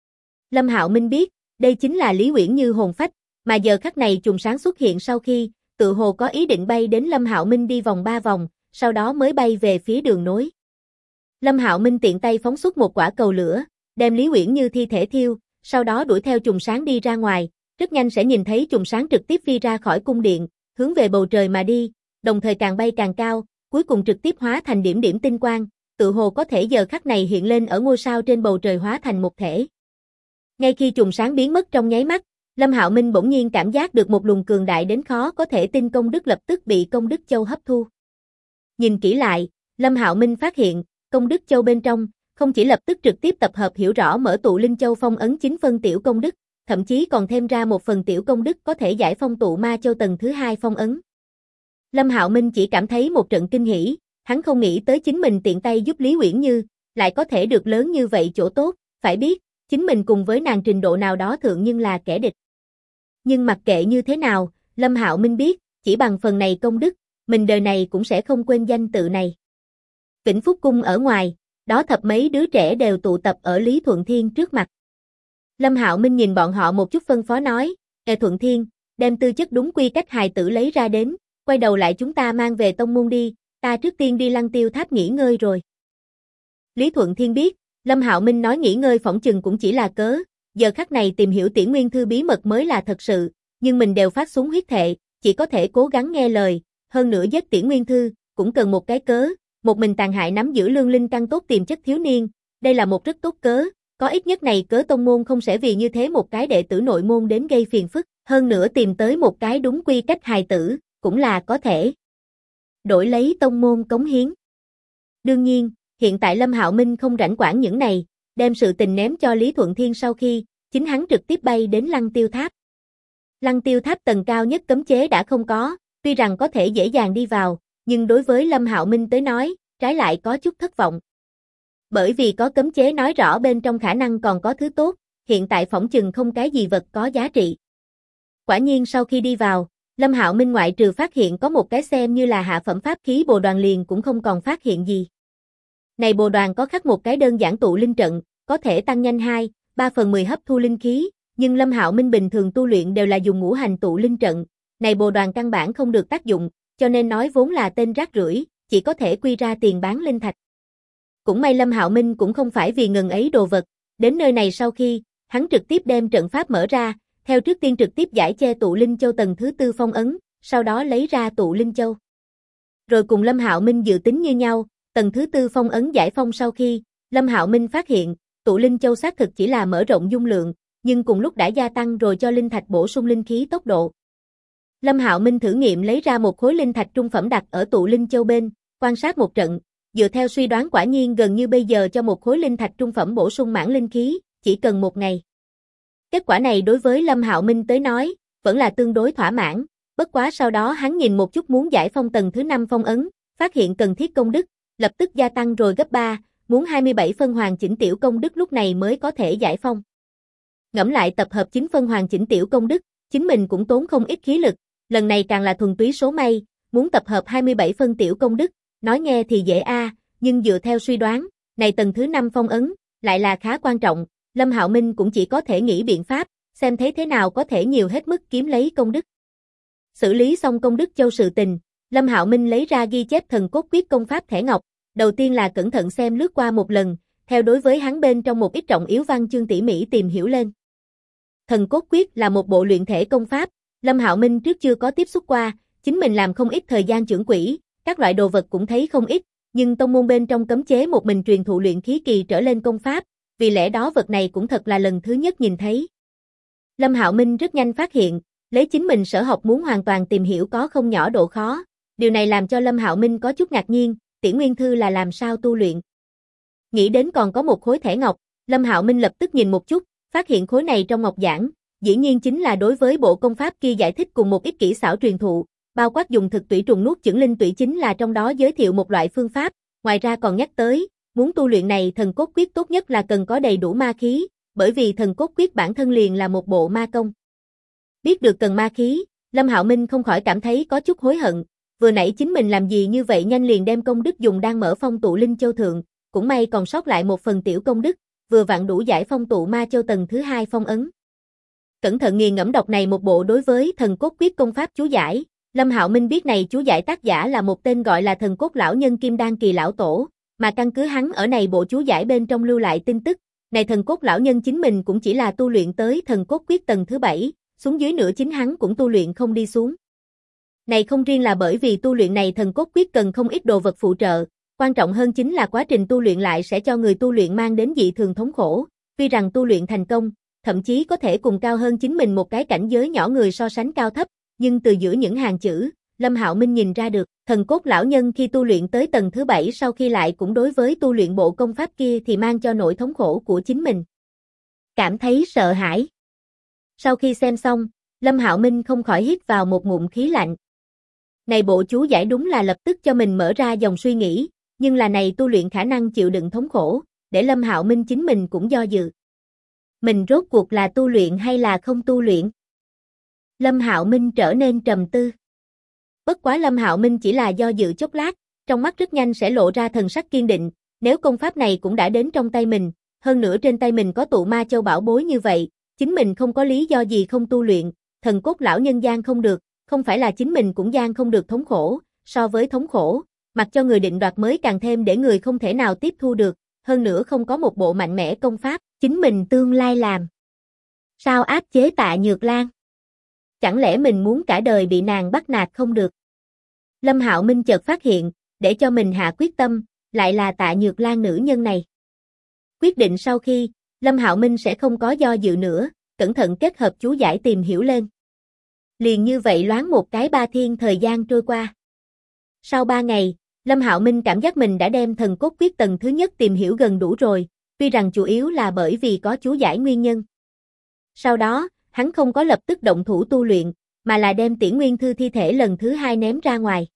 Lâm Hạo Minh biết, đây chính là Lý Uyển Như hồn phách, mà giờ khắc này chùm sáng xuất hiện sau khi, tự hồ có ý định bay đến Lâm Hạo Minh đi vòng 3 vòng, sau đó mới bay về phía đường nối. Lâm Hạo Minh tiện tay phóng xuất một quả cầu lửa, đem Lý Uyển Như thi thể thiêu, sau đó đuổi theo chùm sáng đi ra ngoài, rất nhanh sẽ nhìn thấy chùm sáng trực tiếp phi ra khỏi cung điện, hướng về bầu trời mà đi, đồng thời càng bay càng cao, cuối cùng trực tiếp hóa thành điểm điểm tinh quang, tự hồ có thể giờ khắc này hiện lên ở ngôi sao trên bầu trời hóa thành một thể. Ngay khi chùm sáng biến mất trong nháy mắt, Lâm Hạo Minh bỗng nhiên cảm giác được một luồng cường đại đến khó có thể tin công đức lập tức bị công đức châu hấp thu. Nhìn kỹ lại, Lâm Hạo Minh phát hiện, công đức châu bên trong, không chỉ lập tức trực tiếp tập hợp hiểu rõ mở tụ linh châu phong ấn 9 phân tiểu công đức, thậm chí còn thêm ra một phần tiểu công đức có thể giải phong tụ ma châu tầng thứ 2 phong ấn. Lâm Hạo Minh chỉ cảm thấy một trận kinh hỉ, hắn không nghĩ tới chính mình tiện tay giúp Lý Uyển Như, lại có thể được lớn như vậy chỗ tốt, phải biết, chính mình cùng với nàng trình độ nào đó thượng nhưng là kẻ địch. Nhưng mặc kệ như thế nào, Lâm Hạo Minh biết, chỉ bằng phần này công đức, mình đời này cũng sẽ không quên danh tự này. Vĩnh Phúc Cung ở ngoài, đó thập mấy đứa trẻ đều tụ tập ở Lý Thuận Thiên trước mặt. Lâm Hạo Minh nhìn bọn họ một chút phân phó nói, Thuận Thiên, đem tư chất đúng quy cách hài tử lấy ra đến, quay đầu lại chúng ta mang về tông môn đi, ta trước tiên đi Lăng Tiêu Tháp nghỉ ngơi rồi. Lý Thuận Thiên biết, Lâm Hạo Minh nói nghỉ ngơi phỏng chừng cũng chỉ là cớ, giờ khắc này tìm hiểu Tiễn Nguyên Thư bí mật mới là thật sự, nhưng mình đều phát xuống huyết thệ, chỉ có thể cố gắng nghe lời, hơn nữa giết Tiễn Nguyên Thư, cũng cần một cái cớ, một mình tàn hại nắm giữ lương linh căn tốt tiềm chất thiếu niên, đây là một rất tốt cớ, có ít nhất này cớ tông môn không sẽ vì như thế một cái đệ tử nội môn đến gây phiền phức, hơn nữa tìm tới một cái đúng quy cách hài tử, cũng là có thể. Đổi lấy tông môn cống hiến. Đương nhiên, hiện tại Lâm Hạo Minh không rảnh quản những này, đem sự tình ném cho Lý Thuận Thiên sau khi, chính hắn trực tiếp bay đến Lăng Tiêu Tháp. Lăng Tiêu Tháp tầng cao nhất cấm chế đã không có, tuy rằng có thể dễ dàng đi vào, nhưng đối với Lâm Hạo Minh tới nói, trái lại có chút thất vọng. Bởi vì có cấm chế nói rõ bên trong khả năng còn có thứ tốt, hiện tại phỏng chừng không cái gì vật có giá trị. Quả nhiên sau khi đi vào, Lâm Hạo Minh ngoại trừ phát hiện có một cái xem như là hạ phẩm pháp khí bồ đoàn liền cũng không còn phát hiện gì. Này bồ đoàn có khắc một cái đơn giản tụ linh trận, có thể tăng nhanh 2/3 hấp thu linh khí, nhưng Lâm Hạo Minh bình thường tu luyện đều là dùng ngũ hành tụ linh trận, này bồ đoàn căn bản không được tác dụng, cho nên nói vốn là tên rác rưởi, chỉ có thể quy ra tiền bán linh thạch. Cũng may Lâm Hạo Minh cũng không phải vì ngần ấy đồ vật, đến nơi này sau khi, hắn trực tiếp đem trận pháp mở ra, theo trước tiên trực tiếp giải che tụ linh châu tầng thứ 4 phong ấn, sau đó lấy ra tụ linh châu. Rồi cùng Lâm Hạo Minh dự tính như nhau, tầng thứ 4 phong ấn giải phong sau khi, Lâm Hạo Minh phát hiện, tụ linh châu xác thực chỉ là mở rộng dung lượng, nhưng cùng lúc đã gia tăng rồi cho linh thạch bổ sung linh khí tốc độ. Lâm Hạo Minh thử nghiệm lấy ra một khối linh thạch trung phẩm đặt ở tụ linh châu bên, quan sát một trận, dựa theo suy đoán quả nhiên gần như bây giờ cho một khối linh thạch trung phẩm bổ sung mãn linh khí, chỉ cần một ngày. Kết quả này đối với Lâm Hạo Minh tới nói, vẫn là tương đối thỏa mãn, bất quá sau đó hắn nhìn một chút muốn giải phong tầng thứ 5 phong ấn, phát hiện cần thiết công đức, lập tức gia tăng rồi gấp 3, muốn 27 phân hoàn chỉnh tiểu công đức lúc này mới có thể giải phong. Ngẫm lại tập hợp 9 phân hoàn chỉnh tiểu công đức, chính mình cũng tốn không ít khí lực, lần này càng là thuần túy số may, muốn tập hợp 27 phân tiểu công đức, nói nghe thì dễ nhưng dựa theo suy đoán, này tầng thứ 5 phong ấn, lại là khá quan trọng, Lâm Hạo Minh cũng chỉ có thể nghĩ biện pháp, xem thấy thế nào có thể nhiều hết mức kiếm lấy công đức. Xử lý xong công đức châu sự tình, Lâm Hạo Minh lấy ra ghi chép thần cốt quyết công pháp thẻ ngọc, đầu tiên là cẩn thận xem lướt qua một lần, theo đối với hắn bên trong một ít trọng yếu văn chương tỉ mỉ tìm hiểu lên. Thần cốt quyết là một bộ luyện thể công pháp, Lâm Hạo Minh trước chưa có tiếp xúc qua, chính mình làm không ít thời gian chưởng quỹ, các loại đồ vật cũng thấy không ít, nhưng tông môn bên trong cấm chế một mình truyền thụ luyện khí kỳ trở lên công pháp, vì lẽ đó vật này cũng thật là lần thứ nhất nhìn thấy. Lâm Hạo Minh rất nhanh phát hiện, lấy chính mình sở học muốn hoàn toàn tìm hiểu có không nhỏ độ khó, điều này làm cho Lâm Hạo Minh có chút ngạc nhiên, Tiễn Nguyên Thư là làm sao tu luyện. Nghĩ đến còn có một khối thẻ ngọc, Lâm Hạo Minh lập tức nhìn một chút, phát hiện khối này trong ngọc giảng, dĩ nhiên chính là đối với bộ công pháp kia giải thích cùng một ít kỹ xảo truyền thụ, bao quát dùng thực tủy trùng nuốt chửng linh tủy chính là trong đó giới thiệu một loại phương pháp, ngoài ra còn nhắc tới, muốn tu luyện này thần cốt quyết tốt nhất là cần có đầy đủ ma khí, bởi vì thần cốt quyết bản thân liền là một bộ ma công. Biết được cần ma khí, Lâm Hạo Minh không khỏi cảm thấy có chút hối hận, vừa nãy chính mình làm gì như vậy nhanh liền đem công đức dùng đang mở phong tụ linh châu thượng, cũng may còn sót lại một phần tiểu công đức, vừa vặn đủ giải phong tụ ma châu tầng thứ 2 phong ấn. Cẩn thận nghiền ngẫm đọc này một bộ đối với thần cốt quyết công pháp chú giải, Lâm Hạo Minh biết này chú giải tác giả là một tên gọi là thần cốt lão nhân Kim Đan kỳ lão tổ, mà căn cứ hắn ở này bộ chú giải bên trong lưu lại tin tức, này thần cốt lão nhân chính mình cũng chỉ là tu luyện tới thần cốt quyết tầng thứ 7, xuống dưới nữa chính hắn cũng tu luyện không đi xuống. Này không riêng là bởi vì tu luyện này thần cốt quyết cần không ít đồ vật phụ trợ, quan trọng hơn chính là quá trình tu luyện lại sẽ cho người tu luyện mang đến dị thường thống khổ, tuy rằng tu luyện thành công, thậm chí có thể cùng cao hơn chính mình một cái cảnh giới nhỏ người so sánh cao thấp, nhưng từ giữa những hàng chữ, Lâm Hạo Minh nhìn ra được, thần cốt lão nhân khi tu luyện tới tầng thứ 7 sau khi lại cũng đối với tu luyện bộ công pháp kia thì mang cho nỗi thống khổ của chính mình. Cảm thấy sợ hãi. Sau khi xem xong, Lâm Hạo Minh không khỏi hít vào một ngụm khí lạnh. Này bộ chú giải đúng là lập tức cho mình mở ra dòng suy nghĩ, nhưng là này tu luyện khả năng chịu đựng thống khổ, để Lâm Hạo Minh chính mình cũng do dự. Mình rốt cuộc là tu luyện hay là không tu luyện? Lâm Hạo Minh trở nên trầm tư. Bất quá Lâm Hạo Minh chỉ là do dự chốc lát, trong mắt rất nhanh sẽ lộ ra thần sắc kiên định, nếu công pháp này cũng đã đến trong tay mình, hơn nữa trên tay mình có tụ ma châu bảo bối như vậy, chính mình không có lý do gì không tu luyện, thần cốt lão nhân gian không được, không phải là chính mình cũng gian không được thống khổ, so với thống khổ, mặc cho người định đoạt mới càng thêm để người không thể nào tiếp thu được, hơn nữa không có một bộ mạnh mẽ công pháp, chính mình tương lai làm. Sao áp chế Tạ Nhược Lan? Chẳng lẽ mình muốn cả đời bị nàng bắt nạt không được? Lâm Hạo Minh chợt phát hiện, để cho mình hạ quyết tâm, lại là Tạ Nhược Lan nữ nhân này. Quyết định sau khi, Lâm Hạo Minh sẽ không có do dự nữa, cẩn thận kết hợp chú giải tìm hiểu lên. Liền như vậy loáng một cái 3 thiên thời gian trôi qua. Sau 3 ngày, Lâm Hạo Minh cảm giác mình đã đem thần cốt quyết tầng thứ nhất tìm hiểu gần đủ rồi, tuy rằng chủ yếu là bởi vì có chú giải nguyên nhân. Sau đó, hắn không có lập tức động thủ tu luyện, mà là đem Tiễn Nguyên Thư thi thể lần thứ 2 ném ra ngoài.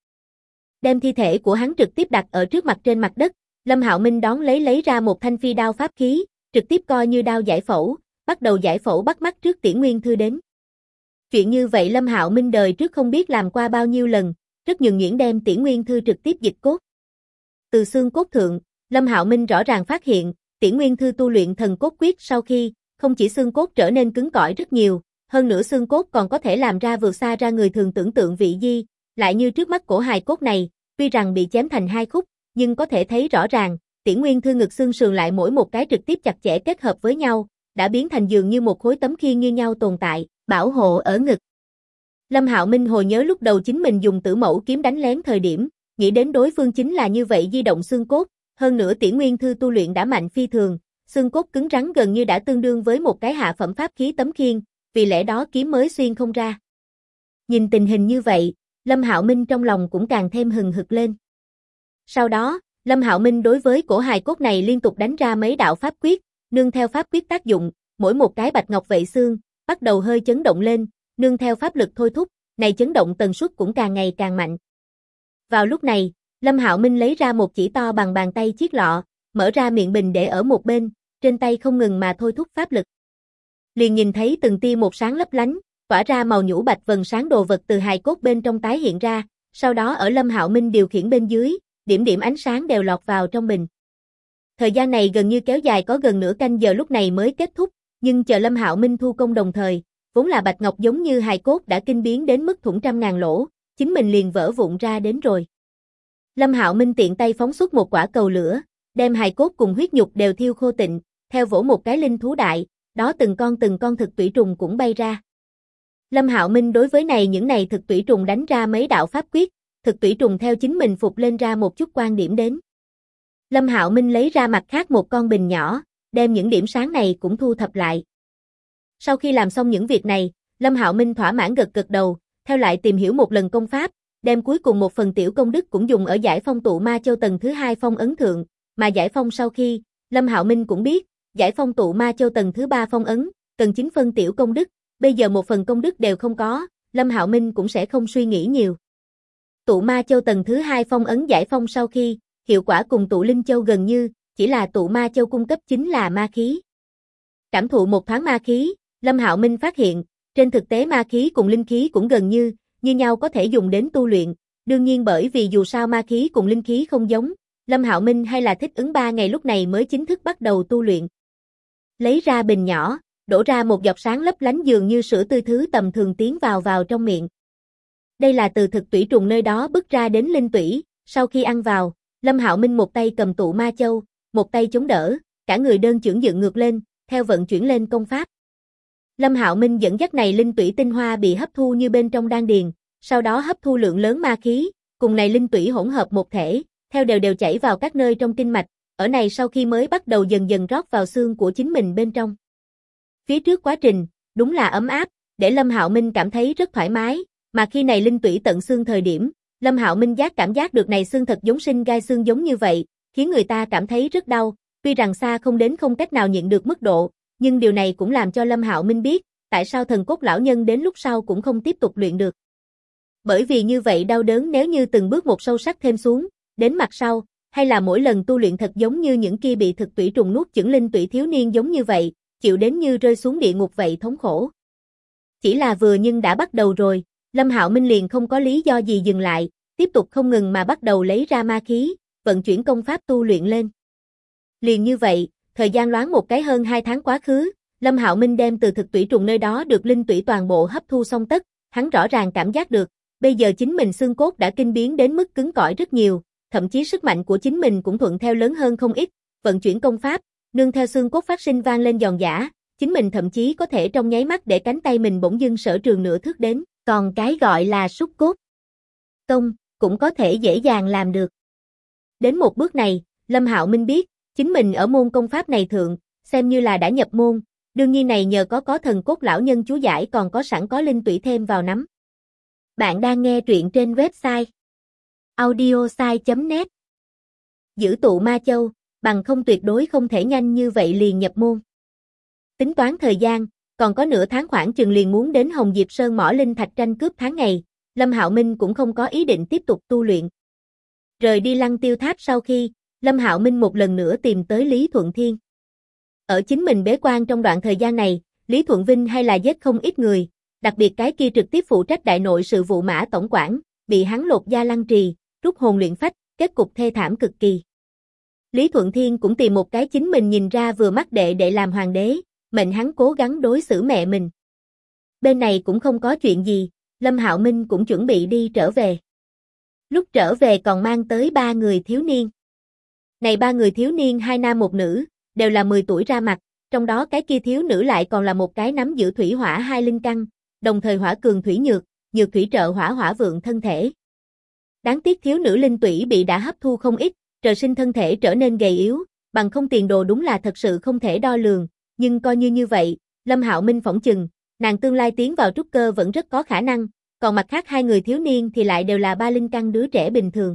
Đem thi thể của hắn trực tiếp đặt ở trước mặt trên mặt đất, Lâm Hạo Minh đón lấy ra một thanh phi đao pháp khí, trực tiếp coi như đao giải phẫu, bắt đầu giải phẫu bắt mắt trước Tiễn Nguyên Thư đến. Chuyện như vậy Lâm Hạo Minh đời trước không biết làm qua bao nhiêu lần, rất nhuần nhuyễn đem Tiễn Nguyên Thư trực tiếp dịch cốt. Từ xương cốt thượng, Lâm Hạo Minh rõ ràng phát hiện, Tiễn Nguyên Thư tu luyện thần cốt quyết sau khi, không chỉ xương cốt trở nên cứng cỏi rất nhiều, hơn nữa xương cốt còn có thể làm ra vượt xa ra người thường tưởng tượng vị di, lại như trước mắt cổ hài cốt này, tuy rằng bị chém thành 2 khúc, nhưng có thể thấy rõ ràng, Tiễn Nguyên Thư ngực xương sườn lại mỗi một cái trực tiếp chặt chẽ kết hợp với nhau, đã biến thành dường như một khối tấm khiên như nhau tồn tại, bảo hộ ở ngực. Lâm Hạo Minh hồi nhớ lúc đầu chính mình dùng Tử Mẫu kiếm đánh lén thời điểm, nghĩ đến đối phương chính là như vậy di động xương cốt, hơn nữa Tiễn Nguyên Thư tu luyện đã mạnh phi thường, xương cốt cứng rắn gần như đã tương đương với một cái hạ phẩm pháp khí tấm khiên, vì lẽ đó kiếm mới xuyên không ra. Nhìn tình hình như vậy, Lâm Hạo Minh trong lòng cũng càng thêm hừng hực lên. Sau đó, Lâm Hạo Minh đối với cổ hài cốt này liên tục đánh ra mấy đạo pháp quyết, nương theo pháp quyết tác dụng, mỗi một cái bạch ngọc vậy xương, bắt đầu hơi chấn động lên, nương theo pháp lực thôi thúc, này chấn động tần suất cũng càng ngày càng mạnh. Vào lúc này, Lâm Hạo Minh lấy ra một chỉ to bằng bàn tay chiếc lọ, mở ra miệng bình để ở một bên, trên tay không ngừng mà thôi thúc pháp lực. Liền nhìn thấy từng tia một sáng lấp lánh, tỏa ra màu nhũ bạch vầng sáng đồ vật từ hài cốt bên trong tái hiện ra, sau đó ở Lâm Hạo Minh điều khiển bên dưới, điểm điểm ánh sáng đều lọt vào trong bình. Thời gian này gần như kéo dài có gần nửa canh giờ lúc này mới kết thúc, nhưng chờ Lâm Hạo Minh thu công đồng thời, vốn là bạch ngọc giống như hài cốt đã kinh biến đến mức thủng trăm ngàn lỗ, chính mình liền vỡ vụn ra đến rồi. Lâm Hạo Minh tiện tay phóng xuất một quả cầu lửa, đem hài cốt cùng huyết nhục đều thiêu khô tịnh, theo vỗ một cái linh thú đại, đó từng con thực tủy trùng cũng bay ra. Lâm Hạo Minh đối với những này thực tủy trùng đánh ra mấy đạo pháp quyết, thực tủy trùng theo chính mình phục lên ra một chút quan điểm đến. Lâm Hạo Minh lấy ra mặt khác một con bình nhỏ, đem những điểm sáng này cũng thu thập lại. Sau khi làm xong những việc này, Lâm Hạo Minh thỏa mãn gật gật đầu, theo lại tìm hiểu một lần công pháp, đem cuối cùng một phần tiểu công đức cũng dùng ở giải phong tụ ma châu tầng thứ 2 phong ấn thượng, mà giải phong sau khi, Lâm Hạo Minh cũng biết, giải phong tụ ma châu tầng thứ 3 phong ấn, cần 9 phân tiểu công đức, bây giờ một phần công đức đều không có, Lâm Hạo Minh cũng sẽ không suy nghĩ nhiều. Tụ ma châu tầng thứ 2 phong ấn giải phong sau khi, hiệu quả cùng tụ linh châu gần như, chỉ là tụ ma châu cung cấp chính là ma khí. Cảm thụ một thoáng ma khí, Lâm Hạo Minh phát hiện, trên thực tế ma khí cùng linh khí cũng gần như nhau có thể dùng đến tu luyện, đương nhiên bởi vì dù sao ma khí cùng linh khí không giống, Lâm Hạo Minh hay là thích ứng 3 ngày lúc này mới chính thức bắt đầu tu luyện. Lấy ra bình nhỏ, đổ ra một giọt sáng lấp lánh dường như sữa tươi thứ tầm thường tiến vào trong miệng. Đây là từ thực tủy trùng nơi đó bứt ra đến linh tủy, sau khi ăn vào, Lâm Hạo Minh một tay cầm tụ ma châu, một tay chống đỡ, cả người đơn chưởng dựng ngược lên, theo vận chuyển lên công pháp. Lâm Hạo Minh dẫn dắt này linh tủy tinh hoa bị hấp thu như bên trong đan điền, sau đó hấp thu lượng lớn ma khí, cùng này linh tủy hỗn hợp một thể, theo đều chảy vào các nơi trong kinh mạch, ở này sau khi mới bắt đầu dần dần rót vào xương của chính mình bên trong. Phía trước quá trình, đúng là ấm áp, để Lâm Hạo Minh cảm thấy rất thoải mái, mà khi này linh tủy tận xương thời điểm, Lâm Hạo Minh cảm giác được này xương thật giống sinh gai xương giống như vậy, khiến người ta cảm thấy rất đau, tuy rằng xa không đến không cách nào nhịn được mức độ, nhưng điều này cũng làm cho Lâm Hạo Minh biết, tại sao thần cốt lão nhân đến lúc sau cũng không tiếp tục luyện được. Bởi vì như vậy đau đớn nếu như từng bước một sâu sắc thêm xuống, đến mặt sau, hay là mỗi lần tu luyện thật giống như những kia bị thực tủy trùng nuốt chửng linh tủy thiếu niên giống như vậy, chịu đến như rơi xuống địa ngục vậy thống khổ. Chỉ là vừa nhưng đã bắt đầu rồi, Lâm Hạo Minh liền không có lý do gì dừng lại, tiếp tục không ngừng mà bắt đầu lấy ra ma khí, vận chuyển công pháp tu luyện lên. Liền như vậy, thời gian loáng một cái hơn 2 tháng quá khứ, Lâm Hạo Minh đem từ thực tủy trùng nơi đó được linh tủy toàn bộ hấp thu xong tất, hắn rõ ràng cảm giác được, bây giờ chính mình xương cốt đã kinh biến đến mức cứng cỏi rất nhiều, thậm chí sức mạnh của chính mình cũng thuận theo lớn hơn không ít, vận chuyển công pháp, nương theo xương cốt phát sinh vang lên giòn giã, chính mình thậm chí có thể trong nháy mắt để cánh tay mình bỗng dưng sở trường nửa thước đến, còn cái gọi là xúc cốt công, cũng có thể dễ dàng làm được. Đến một bước này, Lâm Hạo Minh biết, chính mình ở môn công pháp này thượng, xem như là đã nhập môn, đương nhiên này nhờ có thần cốt lão nhân chú giải còn có sẵn có linh tủy thêm vào nắm. Bạn đang nghe truyện trên website audiosai.net. Giữ tụ ma châu, bằng không tuyệt đối không thể nhanh như vậy liền nhập môn. Tính toán thời gian, còn có nửa tháng khoảng chừng liền muốn đến Hồng Diệp Sơn mỏ linh thạch tranh cướp tháng ngày, Lâm Hạo Minh cũng không có ý định tiếp tục tu luyện. Rời đi Lăng Tiêu Tháp sau khi, Lâm Hạo Minh một lần nữa tìm tới Lý Thuận Thiên. Ở chính mình bế quan trong đoạn thời gian này, Lý Thuận Vinh hay là giết không ít người, đặc biệt cái kia trực tiếp phụ trách đại nội sự vụ Mã tổng quản, bị hắn lột da lăng trì, rút hồn luyện phách, kết cục thê thảm cực kỳ. Lý Thuận Thiên cũng tìm một cái chính mình nhìn ra vừa mắt đệ làm hoàng đế, mệnh hắn cố gắng đối xử mẹ mình. Bên này cũng không có chuyện gì, Lâm Hạo Minh cũng chuẩn bị đi trở về. Lúc trở về còn mang tới 3 người thiếu niên. Này 3 người thiếu niên 2 nam 1 nữ, đều là 10 tuổi ra mặt, trong đó cái kia thiếu nữ lại còn là một cái nắm giữ thủy hỏa 2 linh căn, đồng thời hỏa cường thủy nhược, nhược thủy trợ hỏa hỏa vượng thân thể. Đáng tiếc thiếu nữ linh tủy bị đã hấp thu không ít, trời sinh thân thể trở nên gầy yếu, bằng không tiền đồ đúng là thật sự không thể đo lường, nhưng coi như vậy, Lâm Hạo Minh phỏng chừng, nàng tương lai tiến vào trúc cơ vẫn rất có khả năng, còn mặt khác 2 người thiếu niên thì lại đều là 3 linh căn đứa trẻ bình thường.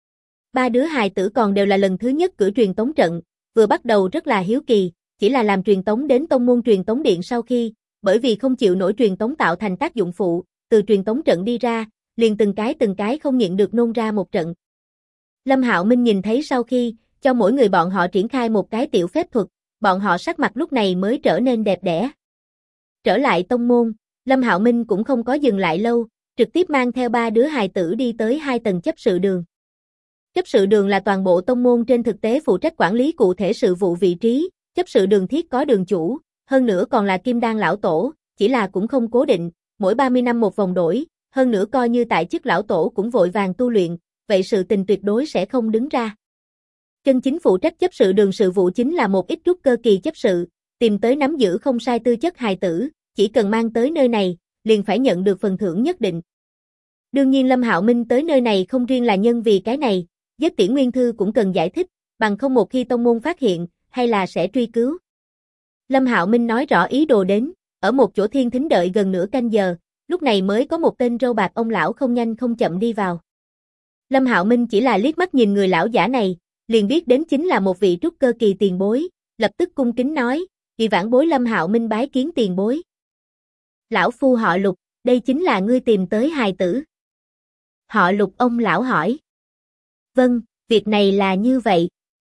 3 đứa hài tử còn đều là lần thứ nhất cử truyền tống trận, vừa bắt đầu rất là hiếu kỳ, chỉ là làm truyền tống đến tông môn truyền tống điện sau khi, bởi vì không chịu nổi truyền tống tạo thành tác dụng phụ, từ truyền tống trận đi ra, liền từng cái không nhịn được nôn ra một trận. Lâm Hạo Minh nhìn thấy sau khi, cho mỗi người bọn họ triển khai một cái tiểu phép thuật, bọn họ sắc mặt lúc này mới trở nên đẹp đẽ. Trở lại tông môn, Lâm Hạo Minh cũng không có dừng lại lâu, trực tiếp mang theo 3 đứa hài tử đi tới 2 tầng chấp sự đường. Chấp sự đường là toàn bộ tông môn trên thực tế phụ trách quản lý cụ thể sự vụ vị trí, chấp sự đường thiết có đường chủ, hơn nữa còn là Kim Đan lão tổ, chỉ là cũng không cố định, mỗi 30 năm một vòng đổi, hơn nữa coi như tại chức lão tổ cũng vội vàng tu luyện, vậy sự tình tuyệt đối sẽ không đứng ra. Chân chính phụ trách chấp sự đường sự vụ chính là một ít trúc cơ kỳ chấp sự, tìm tới nắm giữ không sai tư chất hài tử, chỉ cần mang tới nơi này, liền phải nhận được phần thưởng nhất định. Đương nhiên Lâm Hạo Minh tới nơi này không riêng là nhân vì cái này, giết Tiễn Nguyên Thư cũng cần giải thích, bằng không một khi tông môn phát hiện, hay là sẽ truy cứu. Lâm Hạo Minh nói rõ ý đồ đến, ở một chỗ thiên thính đợi gần nửa canh giờ, lúc này mới có một tên râu bạc ông lão không nhanh không chậm đi vào. Lâm Hạo Minh chỉ là liếc mắt nhìn người lão giả này, liền biết đến chính là một vị trúc cơ kỳ tiền bối, lập tức cung kính nói, vị vãn bối Lâm Hạo Minh bái kiến tiền bối. Lão phu họ Lục, đây chính là ngươi tìm tới hài tử. Họ Lục ông lão hỏi. Vâng, việc này là như vậy.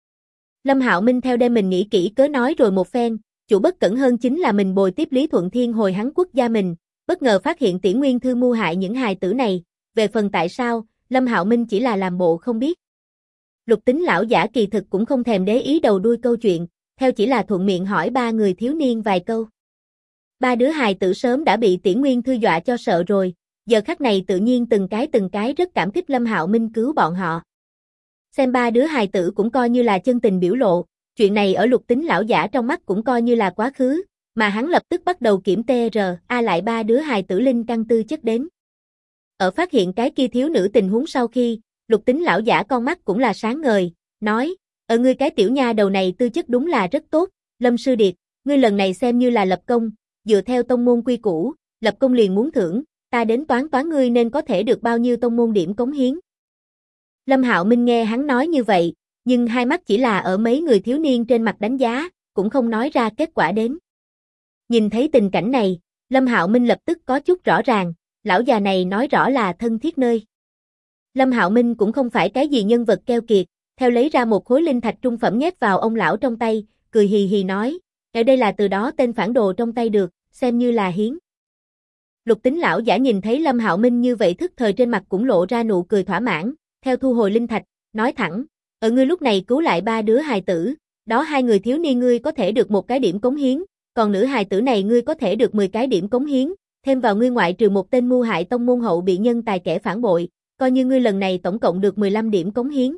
Lâm Hạo Minh theo đem mình nghĩ kỹ cớ nói rồi một phen, chủ bất cẩn hơn chính là mình bồi tiếp Lý Thuận Thiên hồi hắn quốc gia mình, bất ngờ phát hiện Tiễn Nguyên Thư mưu hại những hài tử này, về phần tại sao, Lâm Hạo Minh chỉ là làm bộ không biết. Lục Tính lão giả kỳ thực cũng không thèm để ý đầu đuôi câu chuyện, theo chỉ là thuận miệng hỏi ba người thiếu niên vài câu. Ba đứa hài tử sớm đã bị Tiễn Nguyên Thư dọa cho sợ rồi, giờ khắc này tự nhiên từng cái rất cảm kích Lâm Hạo Minh cứu bọn họ. Xem ba đứa hài tử cũng coi như là chân tình biểu lộ, chuyện này ở Lục Tính lão giả trong mắt cũng coi như là quá khứ, mà hắn lập tức bắt đầu kiểm tra lại ba đứa hài tử linh căn tư chất đến. Ở phát hiện cái kia thiếu nữ tình huống sau khi, Lục Tính lão giả con mắt cũng là sáng ngời, nói, ở ngươi cái tiểu nha đầu này tư chất đúng là rất tốt, Lâm Sư Điệt, ngươi lần này xem như là lập công, dựa theo tông môn quy củ, lập công liền muốn thưởng, ta đến toán ngươi nên có thể được bao nhiêu tông môn điểm cống hiến. Lâm Hạo Minh nghe hắn nói như vậy, nhưng hai mắt chỉ là ở mấy người thiếu niên trên mặt đánh giá, cũng không nói ra kết quả đến. Nhìn thấy tình cảnh này, Lâm Hạo Minh lập tức có chút rõ ràng, lão già này nói rõ là thân thiết nơi. Lâm Hạo Minh cũng không phải cái gì nhân vật keo kiệt, theo lấy ra một khối linh thạch trung phẩm nhét vào ông lão trong tay, cười hì hì nói, ở đây là từ đó tên phản đồ trong tay được, xem như là hiến. Lục Tính lão giả nhìn thấy Lâm Hạo Minh như vậy thức thời trên mặt cũng lộ ra nụ cười thỏa mãn, theo thu hồi linh thạch, nói thẳng, ở ngươi lúc này cứu lại ba đứa hài tử, đó hai người thiếu niên ngươi có thể được một cái điểm cống hiến, còn nữ hài tử này ngươi có thể được 10 cái điểm cống hiến, thêm vào ngươi ngoại trừ một tên mưu hại tông môn hậu bị nhân tài kẻ phản bội, coi như ngươi lần này tổng cộng được 15 điểm cống hiến.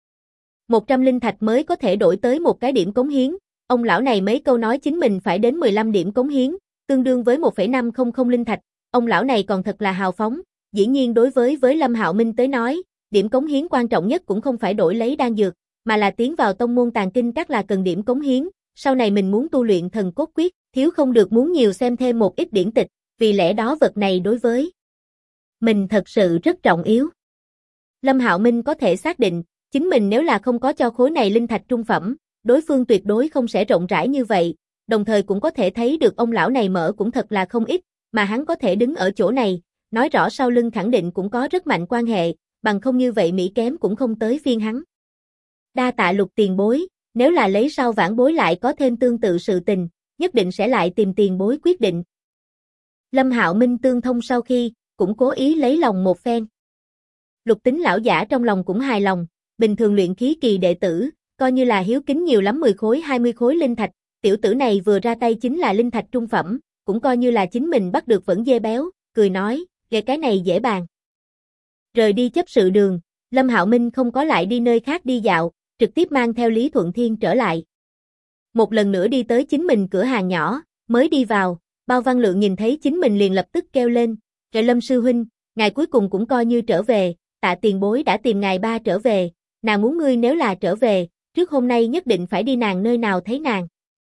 100 linh thạch mới có thể đổi tới một cái điểm cống hiến, ông lão này mấy câu nói chính mình phải đến 15 điểm cống hiến, tương đương với 1,500 linh thạch, ông lão này còn thật là hào phóng, dĩ nhiên đối với Lâm Hạo Minh tới nói, điểm cống hiến quan trọng nhất cũng không phải đổi lấy đan dược, mà là tiến vào tông môn tàng kinh các là cần điểm cống hiến, sau này mình muốn tu luyện thần cốt quyết, thiếu không được muốn nhiều xem thêm một ít điển tịch, vì lẽ đó vật này đối với mình thật sự rất trọng yếu. Lâm Hạo Minh có thể xác định, chính mình nếu là không có cho khối này linh thạch trung phẩm, đối phương tuyệt đối không sẽ rộng rãi như vậy, đồng thời cũng có thể thấy được ông lão này mở cũng thật là không ít, mà hắn có thể đứng ở chỗ này, nói rõ sau lưng khẳng định cũng có rất mạnh quan hệ, bằng không như vậy Mỹ kém cũng không tới phiên hắn. Đa tạ Lục tiền bối, nếu là lấy sau vãn bối lại có thêm tương tự sự tình, nhất định sẽ lại tìm tiền bối quyết định. Lâm Hạo Minh tương thông sau khi, cũng cố ý lấy lòng một phen. Lục Tính lão giả trong lòng cũng hài lòng, bình thường luyện khí kỳ đệ tử, coi như là hiếu kính nhiều lắm 10 khối 20 khối linh thạch, tiểu tử này vừa ra tay chính là linh thạch trung phẩm, cũng coi như là chính mình bắt được vẫn dê béo, cười nói, ghê cái này dễ bàn. Rời đi chấp sự đường, Lâm Hạo Minh không có lại đi nơi khác đi dạo, trực tiếp mang theo Lý Thuận Thiên trở lại. Một lần nữa đi tới chính mình cửa hàng nhỏ, mới đi vào, Bao Văn Lượng nhìn thấy chính mình liền lập tức kêu lên, "Trời Lâm sư huynh, ngài cuối cùng cũng coi như trở về, Tạ tiền bối đã tìm ngài ba trở về, nàng muốn ngươi nếu là trở về, trước hôm nay nhất định phải đi nàng nơi nào thấy nàng."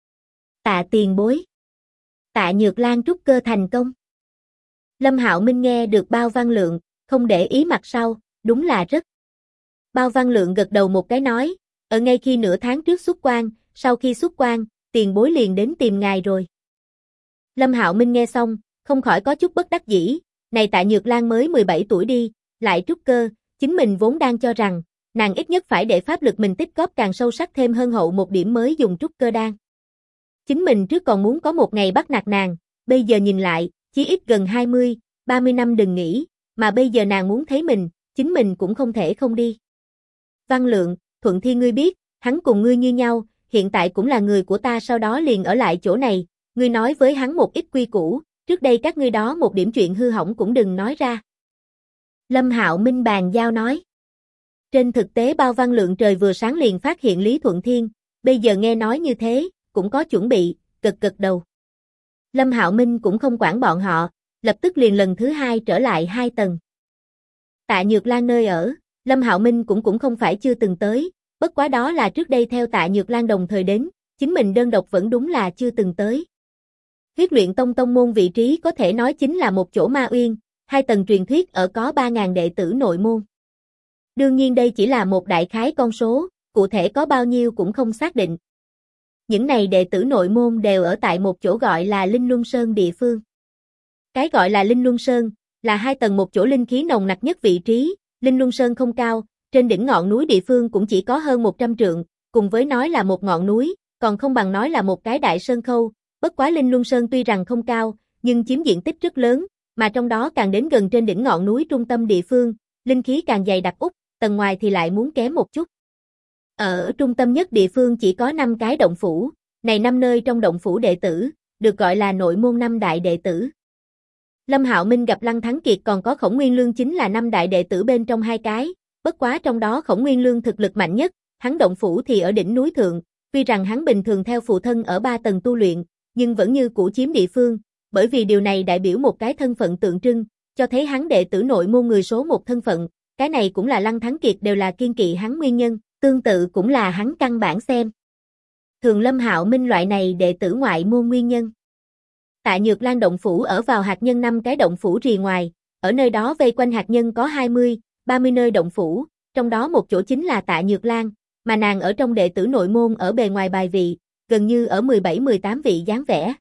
Tạ tiền bối. Tạ Nhược Lan trúc cơ thành công. Lâm Hạo Minh nghe được Bao Văn Lượng, không để ý mặt sau, đúng là rất. Bao Văn Lượng gật đầu một cái nói, ở ngay khi nửa tháng trước xuất quan, sau khi xuất quan, tiền bối liền đến tìm ngài rồi. Lâm Hạo Minh nghe xong, không khỏi có chút bất đắc dĩ, này Tạ Nhược Lan mới 17 tuổi đi, lại trúc cơ, chính mình vốn đang cho rằng, nàng ít nhất phải để pháp lực mình tích góp càng sâu sắc thêm hơn hậu một điểm mới dùng trúc cơ đan. Chính mình trước còn muốn có một ngày bắt nạt nàng, bây giờ nhìn lại, chí ít gần 20, 30 năm đừng nghĩ, mà bây giờ nàng muốn thấy mình, chính mình cũng không thể không đi. Văn Lượng, Thuận Thiên ngươi biết, hắn cùng ngươi như nhau, hiện tại cũng là người của ta sau đó liền ở lại chỗ này, ngươi nói với hắn một ít quy củ, trước đây các ngươi đó một điểm chuyện hư hỏng cũng đừng nói ra. Lâm Hạo Minh bàn giao nói. Trên thực tế bao văn lượng trời vừa sáng liền phát hiện Lý Thuận Thiên, bây giờ nghe nói như thế, cũng có chuẩn bị, gật đầu. Lâm Hạo Minh cũng không quản bọn họ, lập tức liền lần thứ hai trở lại 2 tầng. Tạ Nhược Lan nơi ở, Lâm Hạo Minh cũng không phải chưa từng tới, bất quá đó là trước đây theo Tạ Nhược Lan đồng thời đến, chính mình đơn độc vẫn đúng là chưa từng tới. Huyết luyện tông tông môn vị trí có thể nói chính là một chỗ ma uyên, 2 tầng truyền thuyết ở có 3.000 đệ tử nội môn. Đương nhiên đây chỉ là một đại khái con số, cụ thể có bao nhiêu cũng không xác định. Những này đệ tử nội môn đều ở tại một chỗ gọi là Linh Luân Sơn địa phương. Cái gọi là Linh Luân Sơn, là 2 tầng một chỗ linh khí nồng nặc nhất vị trí, Linh Luân Sơn không cao, trên đỉnh ngọn núi địa phương cũng chỉ có hơn 100 trượng, cùng với nói là một ngọn núi, còn không bằng nói là một cái đại sơn khâu, bất quá Linh Luân Sơn tuy rằng không cao, nhưng chiếm diện tích rất lớn, mà trong đó càng đến gần trên đỉnh ngọn núi trung tâm địa phương, linh khí càng dày đặc út, tầng ngoài thì lại muốn kém một chút. Ở trung tâm nhất địa phương chỉ có 5 cái động phủ, này 5 nơi trong động phủ đệ tử, được gọi là nội môn 5 đại đệ tử. Lâm Hạo Minh gặp Lăng Thắng Kiệt còn có Khổng Nguyên Lương chính là 5 đại đệ tử bên trong 2 cái, bất quá trong đó Khổng Nguyên Lương thực lực mạnh nhất, hắn động phủ thì ở đỉnh núi thượng, tuy rằng hắn bình thường theo phụ thân ở 3 tầng tu luyện, nhưng vẫn như cũ chiếm địa phương, bởi vì điều này đại biểu một cái thân phận tượng trưng, cho thấy hắn đệ tử nội môn người số 1 thân phận, cái này cũng là Lăng Thắng Kiệt đều là kiên kỵ hắn nguyên nhân, tương tự cũng là hắn căn bản xem thường Lâm Hạo Minh loại này đệ tử ngoại môn nguyên nhân. Tạ Nhược Lan động phủ ở vào hạt nhân 5 cái động phủ rìa ngoài, ở nơi đó vây quanh hạt nhân có 20, 30 nơi động phủ, trong đó một chỗ chính là Tạ Nhược Lan, mà nàng ở trong đệ tử nội môn ở bề ngoài bài vị, gần như ở 17-18 vị dáng vẻ.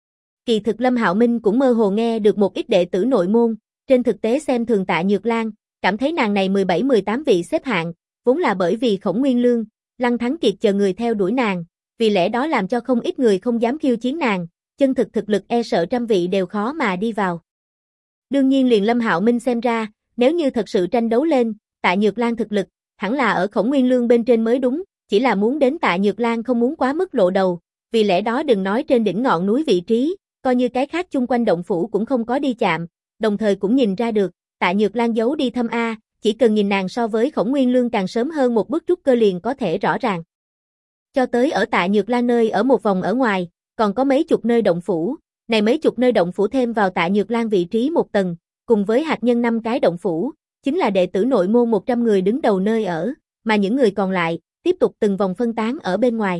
Kỳ thực Lâm Hạo Minh cũng mơ hồ nghe được một ít đệ tử nội môn, trên thực tế xem thường Tạ Nhược Lan, cảm thấy nàng này 17-18 vị xếp hạng, vốn là bởi vì Khổng Nguyên Lương, Lăng Thắng Kiệt chờ người theo đuổi nàng, vì lẽ đó làm cho không ít người không dám khiêu chiến nàng, chân thực thực lực e sợ trăm vị đều khó mà đi vào. Đương nhiên liền Lâm Hạo Minh xem ra, nếu như thật sự tranh đấu lên, Tạ Nhược Lan thực lực, hẳn là ở Khổng Nguyên Lương bên trên mới đúng, chỉ là muốn đến Tạ Nhược Lan không muốn quá mức lộ đầu, vì lẽ đó đừng nói trên đỉnh ngọn núi vị trí, coi như cái khác chung quanh động phủ cũng không có đi chạm, đồng thời cũng nhìn ra được, Tạ Nhược Lan giấu đi thâm A, chỉ cần nhìn nàng so với Khổng Nguyên Lương càng sớm hơn một bước trúc cơ liền có thể rõ ràng. Cho tới ở Tạ Nhược Lan nơi ở một vòng ở ngoài, còn có mấy chục nơi động phủ, này mấy chục nơi động phủ thêm vào Tạ Nhược Lan vị trí một tầng, cùng với hạt nhân 5 cái động phủ, chính là đệ tử nội môn 100 người đứng đầu nơi ở, mà những người còn lại, tiếp tục từng vòng phân tán ở bên ngoài.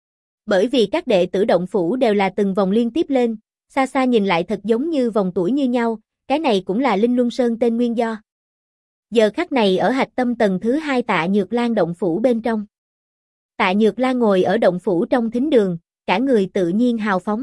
Bởi vì các đệ tử động phủ đều là từng vòng liên tiếp lên, xa xa nhìn lại thật giống như vòng tuổi như nhau, cái này cũng là Linh Luân Sơn tên nguyên do. Giờ khắc này ở hạch tâm tầng thứ 2 Tạ Nhược Lan động phủ bên trong. Tạ Nhược Lan ngồi ở động phủ trong thính đường, cả người tự nhiên hào phóng.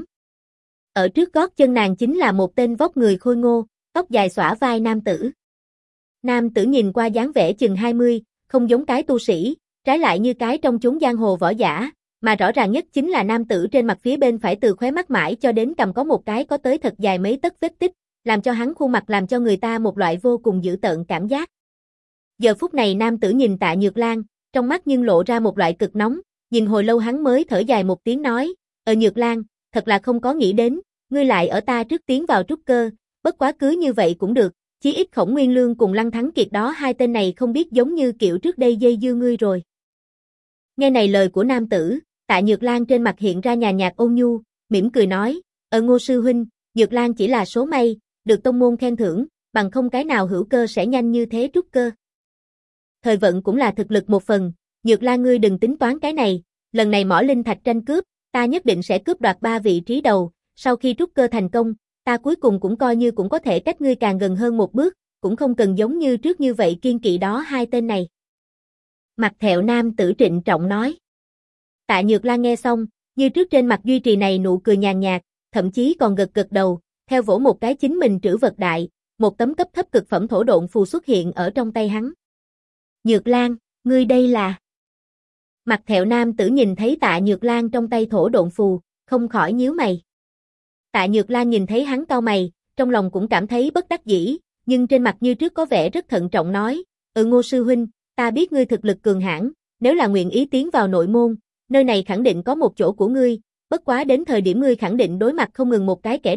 Ở trước gót chân nàng chính là một tên vóc người khôi ngô, tóc dài xõa vai nam tử. Nam tử nhìn qua dáng vẻ chừng 20, không giống cái tu sĩ, trái lại như cái trong chốn giang hồ võ giả, mà rõ ràng nhất chính là nam tử trên mặt phía bên phải từ khóe mắt mãi cho đến cằm có một cái có tới thật dài mấy tấc vết tích, làm cho hắn khuôn mặt làm cho người ta một loại vô cùng dữ tợn cảm giác. Giờ phút này nam tử nhìn Tạ Nhược Lan, trong mắt nhưng lộ ra một loại cực nóng, nhìn hồi lâu hắn mới thở dài một tiếng nói, Nhược Lan, thật là không có nghĩ đến, ngươi lại ở ta trước tiến vào trúc cơ, bất quá cứ như vậy cũng được, chí ít Khổng Nguyên Lương cùng Lăng Thắng Kiệt đó hai tên này không biết giống như kiểu trước đây dây dưa ngươi rồi. Nghe này lời của nam tử, Tạ Nhược Lan trên mặt hiện ra nhàn nhạt ôn nhu, mỉm cười nói, Ngô sư huynh, Nhược Lan chỉ là số may, được tông môn khen thưởng, bằng không cái nào hữu cơ sẽ nhanh như thế trúc cơ. Thời vận cũng là thực lực một phần, Nhược Lan ngươi đừng tính toán cái này, lần này mỏ linh thạch tranh cướp, ta nhất định sẽ cướp đoạt 3 vị trí đầu, sau khi trúc cơ thành công, ta cuối cùng cũng coi như cũng có thể cách ngươi càng gần hơn một bước, cũng không cần giống như trước như vậy kiên kỵ đó hai tên này. Mặt thẹo nam tử trịnh trọng nói. Tạ Nhược Lan nghe xong, như trước trên mặt duy trì này nụ cười nhàn nhạt, thậm chí còn gật gật đầu, theo vỗ một cái chính mình trữ vật đại, một tấm cấp thấp cực phẩm thổ độn phù xuất hiện ở trong tay hắn. Nhược Lan, ngươi đây là... Mặt thẹo nam tử nhìn thấy Tạ Nhược Lan trong tay thổ độn phù, không khỏi nhíu mày. Tạ Nhược Lan nhìn thấy hắn cau mày, trong lòng cũng cảm thấy bất đắc dĩ, nhưng trên mặt như trước có vẻ rất thận trọng nói, Ngô sư huynh, ta biết ngươi thực lực cường hãn, nếu là nguyện ý tiến vào nội môn, nơi này khẳng định có một chỗ của ngươi, bất quá đến thời điểm ngươi khẳng định đối mặt không ngừng một cái kẻ địch,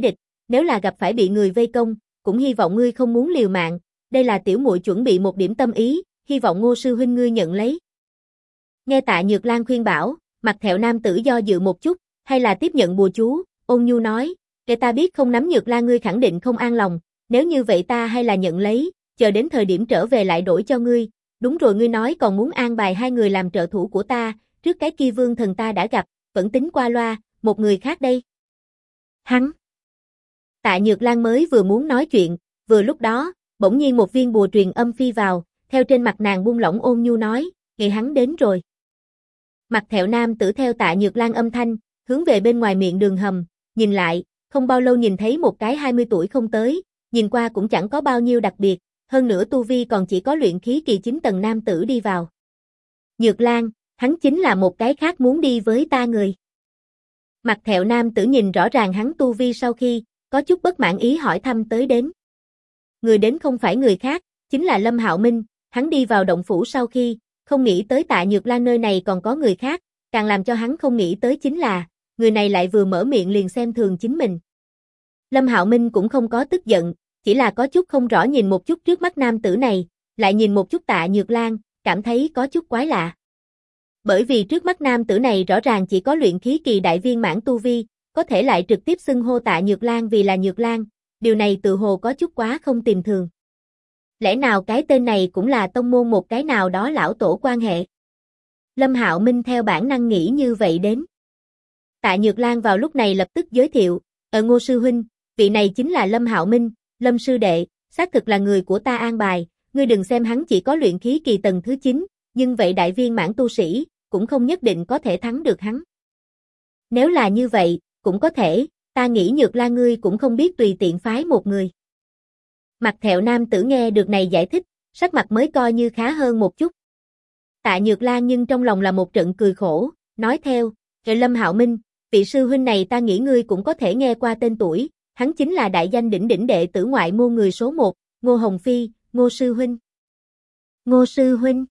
nếu là gặp phải bị người vây công, cũng hy vọng ngươi không muốn liều mạng, đây là tiểu muội chuẩn bị một điểm tâm ý, hy vọng Ngô sư huynh ngươi nhận lấy. Nghe Tạ Nhược Lan khuyên bảo, mặt thẹo nam tử do dự một chút, hay là tiếp nhận bùa chú, ôn nhu nói, để ta biết không nắm Nhược Lan ngươi khẳng định không an lòng, nếu như vậy ta hay là nhận lấy, chờ đến thời điểm trở về lại đổi cho ngươi, đúng rồi ngươi nói còn muốn an bài hai người làm trợ thủ của ta, trước cái kia vương thần ta đã gặp, vẫn tính qua loa, một người khác đây. Hắn. Tạ Nhược Lan mới vừa muốn nói chuyện, vừa lúc đó, bỗng nhiên một viên bùa truyền âm phi vào, theo trên mặt nàng buông lỏng ôn nhu nói, ngày hắn đến rồi. Mặt thẹo nam tử theo Tạ Nhược Lan âm thanh, hướng về bên ngoài miệng đường hầm, nhìn lại, không bao lâu nhìn thấy một cái 20 tuổi không tới, nhìn qua cũng chẳng có bao nhiêu đặc biệt, hơn nữa tu vi còn chỉ có luyện khí kỳ 9 tầng nam tử đi vào. Nhược Lan, hắn chính là một cái khác muốn đi với ta người. Mặt thẹo nam tử nhìn rõ ràng hắn tu vi sau khi, có chút bất mãn ý hỏi thăm tới đến. Người đến không phải người khác, chính là Lâm Hạo Minh, hắn đi vào động phủ sau khi, không nghĩ tới Tạ Nhược Lan nơi này còn có người khác, càng làm cho hắn không nghĩ tới chính là, người này lại vừa mở miệng liền xem thường chính mình. Lâm Hạo Minh cũng không có tức giận, chỉ là có chút không rõ nhìn một chút trước mắt nam tử này, lại nhìn một chút Tạ Nhược Lan, cảm thấy có chút quái lạ. Bởi vì trước mắt nam tử này rõ ràng chỉ có luyện khí kỳ đại viên mãn tu vi, có thể lại trực tiếp xưng hô Tạ Nhược Lan vì là Nhược Lan, điều này tự hồ có chút quá không tìm thường. Lẽ nào cái tên này cũng là tông môn một cái nào đó lão tổ quan hệ? Lâm Hạo Minh theo bản năng nghĩ như vậy đến. Tạ Nhược Lan vào lúc này lập tức giới thiệu, Ngô sư huynh, vị này chính là Lâm Hạo Minh, Lâm sư đệ, xác thực là người của ta an bài, ngươi đừng xem hắn chỉ có luyện khí kỳ tầng thứ 9, nhưng vậy đại viên mãn tu sĩ, cũng không nhất định có thể thắng được hắn. Nếu là như vậy, cũng có thể, ta nghĩ Nhược Lan ngươi cũng không biết tùy tiện phái một người. Mặt thẹo nam tử nghe được này giải thích, sắc mặt mới coi như khá hơn một chút. Tạ Nhược Lan nhưng trong lòng là một trận cười khổ, nói theo, Lâm Hạo Minh, vị sư huynh này ta nghĩ ngươi cũng có thể nghe qua tên tuổi, hắn chính là đại danh đỉnh đỉnh đệ tử ngoại môn người số 1, Ngô Hồng Phi, Ngô sư huynh. Ngô sư huynh.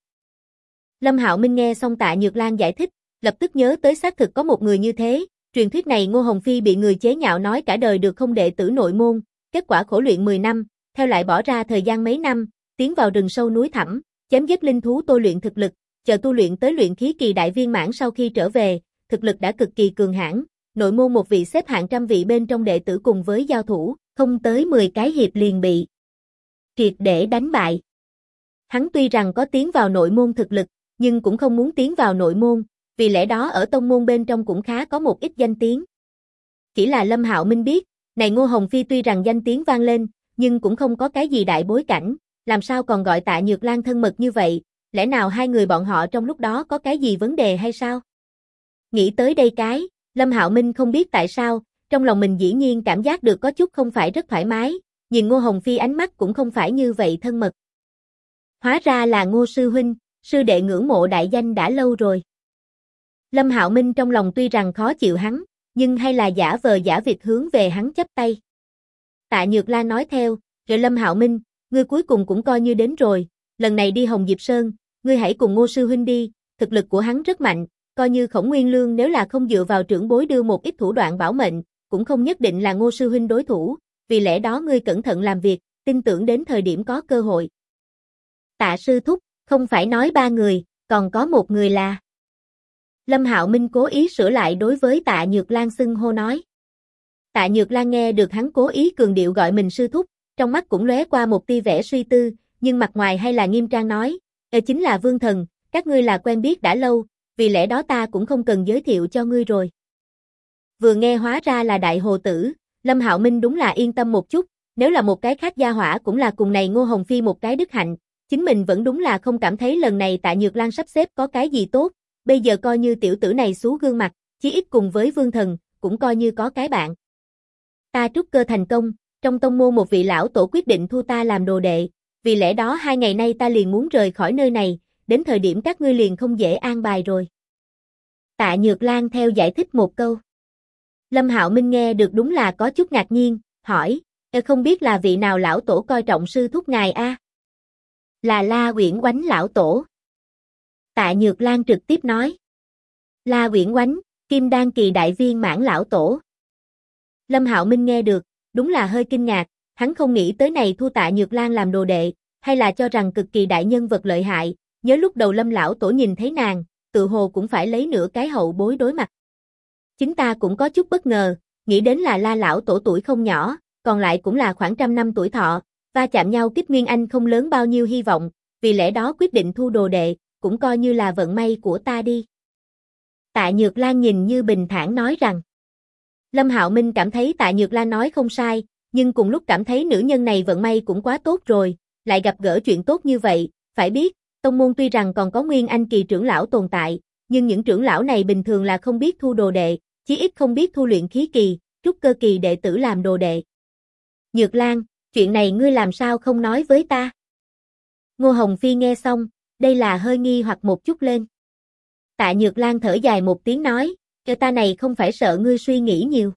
Lâm Hạo Minh nghe xong Tạ Nhược Lan giải thích, lập tức nhớ tới xác thực có một người như thế, truyền thuyết này Ngô Hồng Phi bị người chế nhạo nói cả đời được không đệ tử nội môn, kết quả khổ luyện 10 năm, theo lại bỏ ra thời gian mấy năm, tiến vào rừng sâu núi thẳm, chém giết linh thú tôi luyện thực lực, chờ tu luyện tới luyện khí kỳ đại viên mãn sau khi trở về, thực lực đã cực kỳ cường hãn, nội môn một vị xếp hạng trăm vị bên trong đệ tử cùng với giao thủ, không tới 10 cái hiệp liền bị triệt để đánh bại. Hắn tuy rằng có tiến vào nội môn thực lực, nhưng cũng không muốn tiến vào nội môn, vì lẽ đó ở tông môn bên trong cũng khá có một ít danh tiếng. Chỉ là Lâm Hạo Minh biết, này Ngô Hồng Phi tuy rằng danh tiếng vang lên, nhưng cũng không có cái gì đại bối cảnh, làm sao còn gọi Tạ Nhược Lan thân mật như vậy, lẽ nào hai người bọn họ trong lúc đó có cái gì vấn đề hay sao? Nghĩ tới đây cái, Lâm Hạo Minh không biết tại sao, trong lòng mình dĩ nhiên cảm giác được có chút không phải rất thoải mái, nhìn Ngô Hồng Phi ánh mắt cũng không phải như vậy thân mật. Hóa ra là Ngô sư huynh, sư đệ ngưỡng mộ đại danh đã lâu rồi. Lâm Hạo Minh trong lòng tuy rằng khó chịu hắn, nhưng hay là giả vờ giả vịt hướng về hắn chắp tay. Tạ Nhược Lan nói theo, rồi Lâm Hạo Minh, ngươi cuối cùng cũng coi như đến rồi, lần này đi Hồng Diệp Sơn, ngươi hãy cùng Ngô sư huynh đi, thực lực của hắn rất mạnh, coi như Khổng Nguyên Lương nếu là không dựa vào trưởng bối đưa một ít thủ đoạn bảo mệnh, cũng không nhất định là Ngô sư huynh đối thủ, vì lẽ đó ngươi cẩn thận làm việc, tin tưởng đến thời điểm có cơ hội. Tạ sư thúc, không phải nói 3 người, còn có một người là. Lâm Hạo Minh cố ý sửa lại đối với Tạ Nhược Lan xưng hô nói. Tạ Nhược Lan nghe được hắn cố ý cường điệu gọi mình sư thúc, trong mắt cũng lóe qua một tia vẻ suy tư, nhưng mặt ngoài hay là nghiêm trang nói, chính là Vương Thần, các ngươi là quen biết đã lâu, vì lẽ đó ta cũng không cần giới thiệu cho ngươi rồi. Vừa nghe hóa ra là đại hồ tử, Lâm Hạo Minh đúng là yên tâm một chút, nếu là một cái khác gia hỏa cũng là cùng này Ngô Hồng Phi một cái đức hạnh, chính mình vẫn đúng là không cảm thấy lần này Tạ Nhược Lan sắp xếp có cái gì tốt, bây giờ coi như tiểu tử này xú gương mặt, chí ít cùng với Vương Thần, cũng coi như có cái bạn. Ta trúc cơ thành công, trong tông môn một vị lão tổ quyết định thu ta làm đồ đệ, vì lẽ đó 2 ngày nay ta liền muốn rời khỏi nơi này, đến thời điểm các ngươi liền không dễ an bài rồi. Tạ Nhược Lan theo giải thích một câu. Lâm Hạo Minh nghe được đúng là có chút ngạc nhiên, hỏi, không biết là vị nào lão tổ coi trọng sư thúc ngài a? Là La Uyển Oánh lão tổ. Tạ Nhược Lan trực tiếp nói. La Uyển Oánh, Kim Đan kỳ đại viên mãn lão tổ. Lâm Hạo Minh nghe được, đúng là hơi kinh ngạc, hắn không nghĩ tới này thu Tạ Nhược Lan làm đồ đệ, hay là cho rằng cực kỳ đại nhân vật lợi hại, nhớ lúc đầu Lâm lão tổ nhìn thấy nàng, tự hồ cũng phải lấy nửa cái hậu bối đối mặt. Chính ta cũng có chút bất ngờ, nghĩ đến là La lão tổ tuổi không nhỏ, còn lại cũng là khoảng 100 năm tuổi thọ, va chạm nhau kích Nguyên Anh không lớn bao nhiêu hy vọng, vì lẽ đó quyết định thu đồ đệ, cũng coi như là vận may của ta đi. Tạ Nhược Lan nhìn như bình thản nói rằng. Lâm Hạo Minh cảm thấy Tạ Nhược Lan nói không sai, nhưng cùng lúc cảm thấy nữ nhân này vận may cũng quá tốt rồi, lại gặp gỡ chuyện tốt như vậy, phải biết, tông môn tuy rằng còn có Nguyên Anh kỳ trưởng lão tồn tại, nhưng những trưởng lão này bình thường là không biết thu đồ đệ, chí ít không biết thu luyện khí kỳ, trúc cơ kỳ đệ tử làm đồ đệ. Nhược Lan, chuyện này ngươi làm sao không nói với ta? Ngô Hồng Phi nghe xong, đây là hơi nghi hoặc một chút lên. Tạ Nhược Lan thở dài một tiếng nói, cho ta này không phải sợ ngươi suy nghĩ nhiều.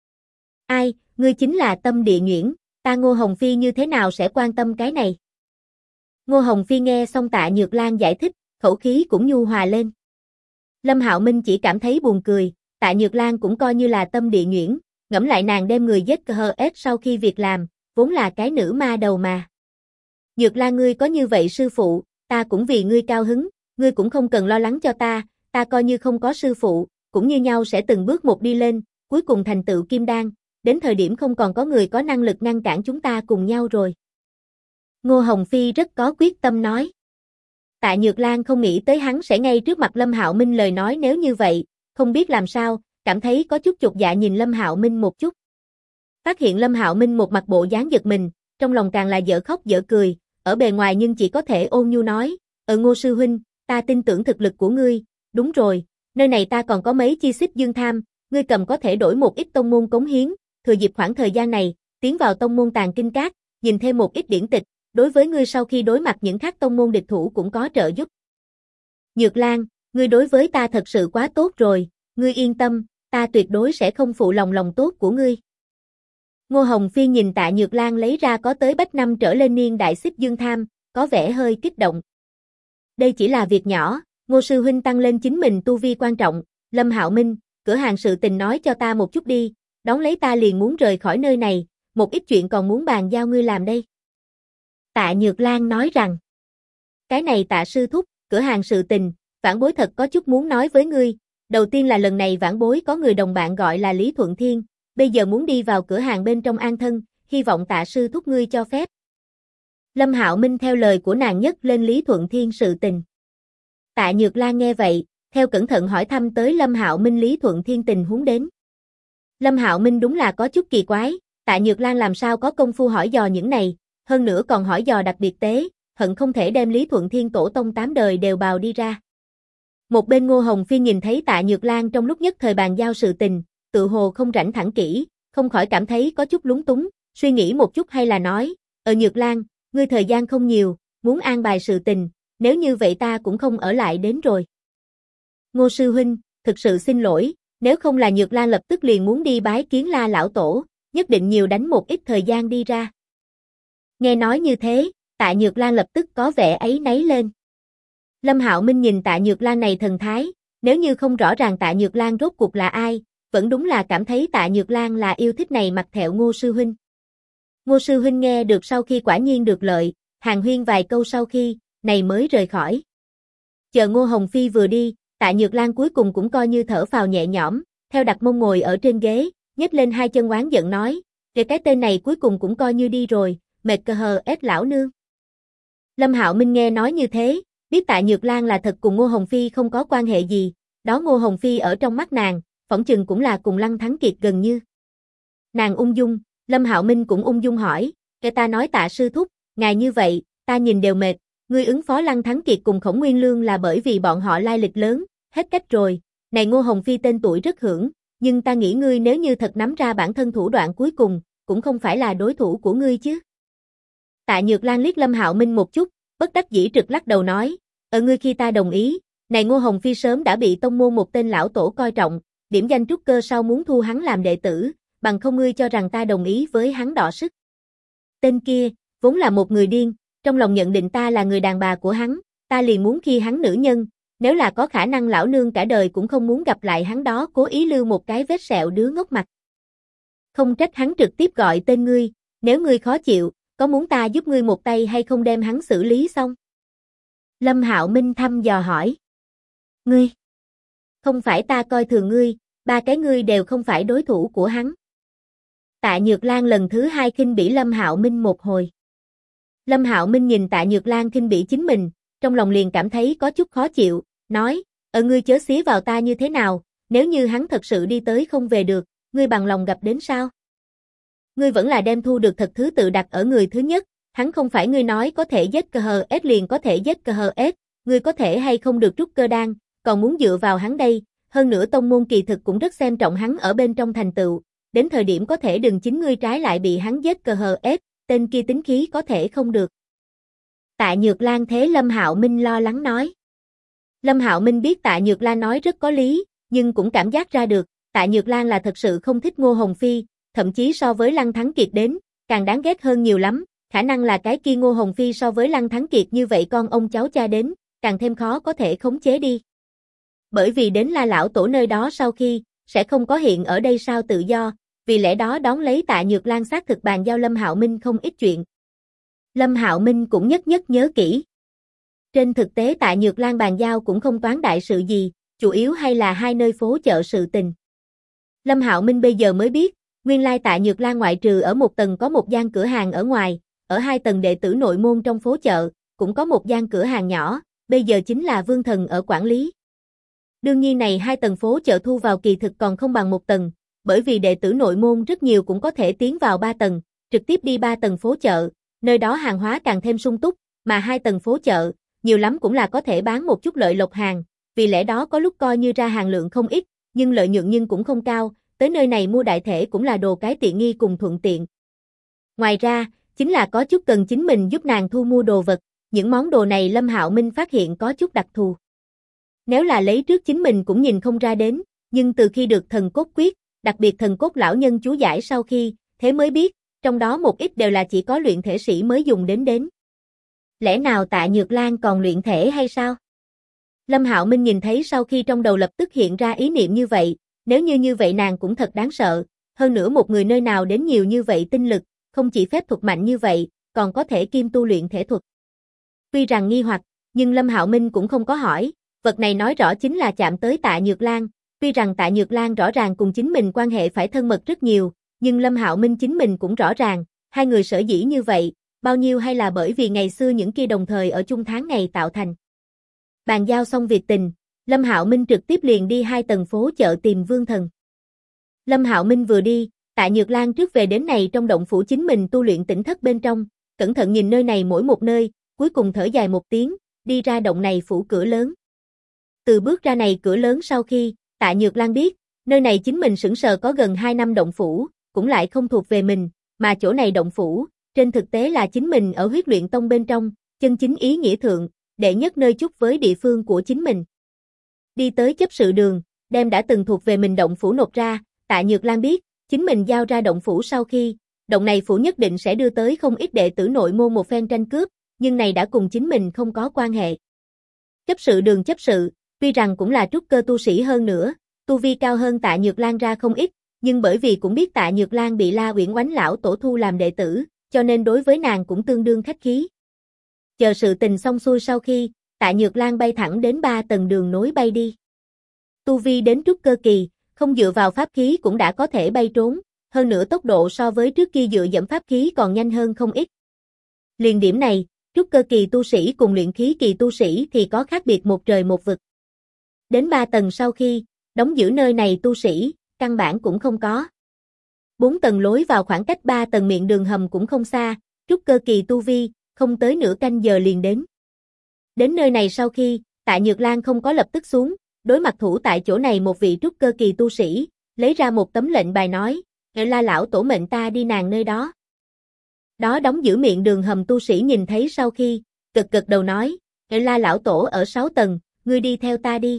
Ai, ngươi chính là Tâm Địa Nhuyễn, ta Ngô Hồng Phi như thế nào sẽ quan tâm cái này? Ngô Hồng Phi nghe xong Tạ Nhược Lan giải thích, khẩu khí cũng nhu hòa lên. Lâm Hạo Minh chỉ cảm thấy buồn cười, Tạ Nhược Lan cũng coi như là Tâm Địa Nhuyễn, ngẫm lại nàng đem người giết HS sau khi việc làm, vốn là cái nữ ma đầu mà. Nhược Lan ngươi có như vậy sư phụ, ta cũng vì ngươi cao hứng, ngươi cũng không cần lo lắng cho ta coi như không có sư phụ, cũng như nhau sẽ từng bước một đi lên, cuối cùng thành tựu kim đan, đến thời điểm không còn có người có năng lực ngăn cản chúng ta cùng nhau rồi. Ngô Hồng Phi rất có quyết tâm nói. Tạ Nhược Lan không nghĩ tới hắn sẽ ngay trước mặt Lâm Hạo Minh lời nói nếu như vậy, không biết làm sao, cảm thấy có chút chột dạ nhìn Lâm Hạo Minh một chút. Phát hiện Lâm Hạo Minh một mặt bộ dáng giật mình, trong lòng càng là dở khóc dở cười, ở bề ngoài nhưng chỉ có thể ôn nhu nói, Ngô sư huynh, ta tin tưởng thực lực của ngươi, đúng rồi, nơi này ta còn có mấy chi xích dương tham, ngươi cầm có thể đổi một ít tông môn cống hiến, thừa dịp khoảng thời gian này, tiến vào tông môn tàng kinh các, nhìn thêm một ít điển tịch, đối với ngươi sau khi đối mặt những khác tông môn địch thủ cũng có trợ giúp. Nhược Lan, ngươi đối với ta thật sự quá tốt rồi, ngươi yên tâm, ta tuyệt đối sẽ không phụ lòng tốt của ngươi. Ngô Hồng Phi nhìn Tạ Nhược Lan lấy ra có tới bách năm trở lên niên đại xích dương tham, có vẻ hơi kích động. Đây chỉ là việc nhỏ, Ngô sư huynh tăng lên chính mình tu vi quan trọng, Lâm Hạo Minh, cửa hàng sự tình nói cho ta một chút đi, đón lấy ta liền muốn rời khỏi nơi này, một ít chuyện còn muốn bàn giao ngươi làm đây. Tạ Nhược Lan nói rằng, cái này Tạ sư thúc, cửa hàng sự tình, vãn bối thật có chút muốn nói với ngươi, đầu tiên là lần này vãn bối có người đồng bạn gọi là Lý Thuận Thiên, bây giờ muốn đi vào cửa hàng bên trong an thân, hy vọng Tạ sư thúc ngươi cho phép. Lâm Hạo Minh theo lời của nàng nhất lên Lý Thuận Thiên sự tình. Tạ Nhược Lan nghe vậy, theo cẩn thận hỏi thăm tới Lâm Hạo Minh Lý Thuận Thiên tình huống đến. Lâm Hạo Minh đúng là có chút kỳ quái, Tạ Nhược Lan làm sao có công phu hỏi dò những này, hơn nữa còn hỏi dò đặc biệt tế, hận không thể đem Lý Thuận Thiên tổ tông 8 đời đều bào đi ra. Một bên Ngô Hồng Phi nhìn thấy Tạ Nhược Lan trong lúc nhất thời bàn giao sự tình, tự hồ không rảnh thẳng kỹ, không khỏi cảm thấy có chút lúng túng, suy nghĩ một chút hay là nói, Nhược Lan, ngươi thời gian không nhiều, muốn an bài sự tình, nếu như vậy ta cũng không ở lại đến rồi. Ngô sư huynh, thực sự xin lỗi, nếu không là Nhược Lan lập tức liền muốn đi bái kiến La lão tổ, nhất định nhiều đánh một ít thời gian đi ra. Nghe nói như thế, Tạ Nhược Lan lập tức có vẻ áy náy lên. Lâm Hạo Minh nhìn Tạ Nhược Lan này thần thái, nếu như không rõ ràng Tạ Nhược Lan rốt cuộc là ai, vẫn đúng là cảm thấy Tạ Nhược Lan là yêu thích này mặt thẹo Ngô sư huynh. Ngô sư huynh nghe được sau khi quả nhiên được lợi, hàn huyên vài câu sau khi, này mới rời khỏi. Chờ Ngô Hồng Phi vừa đi, Tạ Nhược Lan cuối cùng cũng coi như thở phào nhẹ nhõm, theo đặt mông ngồi ở trên ghế, nhếch lên hai chân oán giận nói, cái tên này cuối cùng cũng coi như đi rồi, mệt cơ hờ ết lão nương. Lâm Hạo Minh nghe nói như thế, biết Tạ Nhược Lan là thật cùng Ngô Hồng Phi không có quan hệ gì, đó Ngô Hồng Phi ở trong mắt nàng, phỏng chừng cũng là cùng Lăng Thắng Kiệt gần như. Nàng ung dung, Lâm Hạo Minh cũng ung dung hỏi, cái ta nói Tạ sư thúc, ngài như vậy, ta nhìn đều mệt, ngươi ứng phó Lăng Thắng Kiệt cùng Khổng Nguyên Lương là bởi vì bọn họ lai lịch lớn, hết cách rồi, này Ngô Hồng Phi tên tuổi rất hưởng, nhưng ta nghĩ ngươi nếu như thật nắm ra bản thân thủ đoạn cuối cùng, cũng không phải là đối thủ của ngươi chứ. Tạ Nhược Lan liếc Lâm Hạo Minh một chút, bất đắc dĩ trực lắc đầu nói, ngươi khi ta đồng ý, này Ngô Hồng Phi sớm đã bị tông môn một tên lão tổ coi trọng, điểm danh trúc cơ sau muốn thu hắn làm đệ tử, bằng không ngươi cho rằng ta đồng ý với hắn đọ sức. Tên kia, vốn là một người điên, trong lòng nhận định ta là người đàn bà của hắn, ta liền muốn khi hắn nữ nhân, nếu là có khả năng lão nương cả đời cũng không muốn gặp lại hắn đó cố ý lưu một cái vết sẹo đứa ngốc mặt. Không trách hắn trực tiếp gọi tên ngươi, nếu ngươi khó chịu, có muốn ta giúp ngươi một tay hay không đem hắn xử lý xong? Lâm Hạo Minh thăm dò hỏi. Ngươi? Không phải ta coi thường ngươi, ba cái ngươi đều không phải đối thủ của hắn. Tạ Nhược Lan lần thứ hai khinh bỉ Lâm Hạo Minh một hồi. Lâm Hạo Minh nhìn Tạ Nhược Lan khinh bỉ chính mình, trong lòng liền cảm thấy có chút khó chịu, nói, ngươi chớ xía vào ta như thế nào, nếu như hắn thật sự đi tới không về được, ngươi bằng lòng gặp đến sao? Ngươi vẫn là đem thu được thật thứ tự đặt ở người thứ nhất, hắn không phải ngươi nói có thể giết KHS liền có thể giết KHS, ngươi có thể hay không được trúc cơ đan, còn muốn dựa vào hắn đây, hơn nữa tông môn kỳ thực cũng rất xem trọng hắn ở bên trong thành tựu, đến thời điểm có thể đừng chính ngươi trái lại bị hắn giết KHS, tên kia tính khí có thể không được. Tạ Nhược Lan thế Lâm Hạo Minh lo lắng nói. Lâm Hạo Minh biết Tạ Nhược Lan nói rất có lý, nhưng cũng cảm giác ra được, Tạ Nhược Lan là thật sự không thích Ngô Hồng Phi, thậm chí so với Lăng Thắng Kiệt đến, càng đáng ghét hơn nhiều lắm, khả năng là cái kia Ngô Hồng Phi so với Lăng Thắng Kiệt như vậy con ông cháu cha đến, càng thêm khó có thể khống chế đi. Bởi vì đến La lão tổ nơi đó sau khi, sẽ không có hiện ở đây sao tự do, vì lẽ đó đón lấy Tạ Nhược Lan xác thực bàn giao Lâm Hạo Minh không ít chuyện. Lâm Hạo Minh cũng nhất nhất nhớ kỹ. Trên thực tế Tạ Nhược Lan bàn giao cũng không toán đại sự gì, chủ yếu hay là hai nơi phố chợ sự tình. Lâm Hạo Minh bây giờ mới biết, nguyên lai Tạ Nhược Lan ngoại trừ ở một tầng có một gian cửa hàng ở ngoài, ở hai tầng đệ tử nội môn trong phố chợ, cũng có một gian cửa hàng nhỏ, bây giờ chính là Vương Thần ở quản lý. Đương nhiên này hai tầng phố chợ thu vào kỳ thực còn không bằng một tầng, bởi vì đệ tử nội môn rất nhiều cũng có thể tiến vào ba tầng, trực tiếp đi ba tầng phố chợ, nơi đó hàng hóa càng thêm sung túc, mà hai tầng phố chợ, nhiều lắm cũng là có thể bán một chút lợi lộc hàng, vì lẽ đó có lúc coi như ra hàng lượng không ít, nhưng lợi nhuận nhưng cũng không cao, tới nơi này mua đại thể cũng là đồ cái tiện nghi cùng thuận tiện. Ngoài ra, chính là có chút cần chính mình giúp nàng thu mua đồ vật, những món đồ này Lâm Hạo Minh phát hiện có chút đặc thù. Nếu là lấy trước chính mình cũng nhìn không ra đến, nhưng từ khi được thần cốt quyết, đặc biệt thần cốt lão nhân chú giải sau khi, thế mới biết, trong đó một ít đều là chỉ có luyện thể sĩ mới dùng đến. Lẽ nào Tạ Nhược Lan còn luyện thể hay sao? Lâm Hạo Minh nhìn thấy sau khi trong đầu lập tức hiện ra ý niệm như vậy, nếu như vậy nàng cũng thật đáng sợ, hơn nữa một người nơi nào đến nhiều như vậy tinh lực, không chỉ phép thuật mạnh như vậy, còn có thể kiêm tu luyện thể thuật. Tuy rằng nghi hoặc, nhưng Lâm Hạo Minh cũng không có hỏi, vật này nói rõ chính là chạm tới Tạ Nhược Lan, tuy rằng Tạ Nhược Lan rõ ràng cùng chính mình quan hệ phải thân mật rất nhiều, nhưng Lâm Hạo Minh chính mình cũng rõ ràng, hai người sở dĩ như vậy, bao nhiêu hay là bởi vì ngày xưa những kia đồng thời ở chung tháng ngày tạo thành. Bàn giao xong việc tình, Lâm Hạo Minh trực tiếp liền đi hai tầng phố chợ tìm Vương Thần. Lâm Hạo Minh vừa đi, Tạ Nhược Lan trước về đến này trong động phủ chính mình tu luyện tỉnh thất bên trong, cẩn thận nhìn nơi này mỗi một nơi, cuối cùng thở dài một tiếng, đi ra động này phủ cửa lớn. Từ bước ra này cửa lớn sau khi, Tạ Nhược Lan biết, nơi này chính mình sững sờ có gần 2 năm động phủ, cũng lại không thuộc về mình, mà chỗ này động phủ, trên thực tế là chính mình ở huyết luyện tông bên trong, chân chính ý nghĩa thượng, đệ nhất nơi chút với địa phương của chính mình. Đi tới chấp sự đường, đem đã từng thuộc về mình động phủ nộp ra, Tạ Nhược Lan biết, chính mình giao ra động phủ sau khi, động này phủ nhất định sẽ đưa tới không ít đệ tử nội môn một phen tranh cướp, nhưng này đã cùng chính mình không có quan hệ. Chấp sự đường chấp sự, tuy rằng cũng là trúc cơ tu sĩ hơn nữa, tu vi cao hơn Tạ Nhược Lan ra không ít, nhưng bởi vì cũng biết Tạ Nhược Lan bị La Uyển Oánh lão tổ thu làm đệ tử, cho nên đối với nàng cũng tương đương khách khí. Chờ sự tình xong xuôi sau khi, Tạ Nhược Lan bay thẳng đến 3 tầng đường nối bay đi. Tu vi đến trúc cơ kỳ, không dựa vào pháp khí cũng đã có thể bay trốn, hơn nữa tốc độ so với trước kia dựa dẫm pháp khí còn nhanh hơn không ít. Liền điểm này, trúc cơ kỳ tu sĩ cùng luyện khí kỳ tu sĩ thì có khác biệt một trời một vực. Đến 3 tầng sau khi, đóng giữ nơi này tu sĩ, căn bản cũng không có. 4 tầng lối vào khoảng cách 3 tầng miệng đường hầm cũng không xa, trúc cơ kỳ tu vi, không tới nửa canh giờ liền đến. Đến nơi này sau khi, Tạ Nhược Lan không có lập tức xuống, đối mặt thủ tại chỗ này một vị trúc cơ kỳ tu sĩ, lấy ra một tấm lệnh bài nói, La lão tổ mệnh ta đi nàng nơi đó. Đó đóng giữ miệng đường hầm tu sĩ nhìn thấy sau khi, cực cực đầu nói, La lão tổ ở 6 tầng, ngươi đi theo ta đi.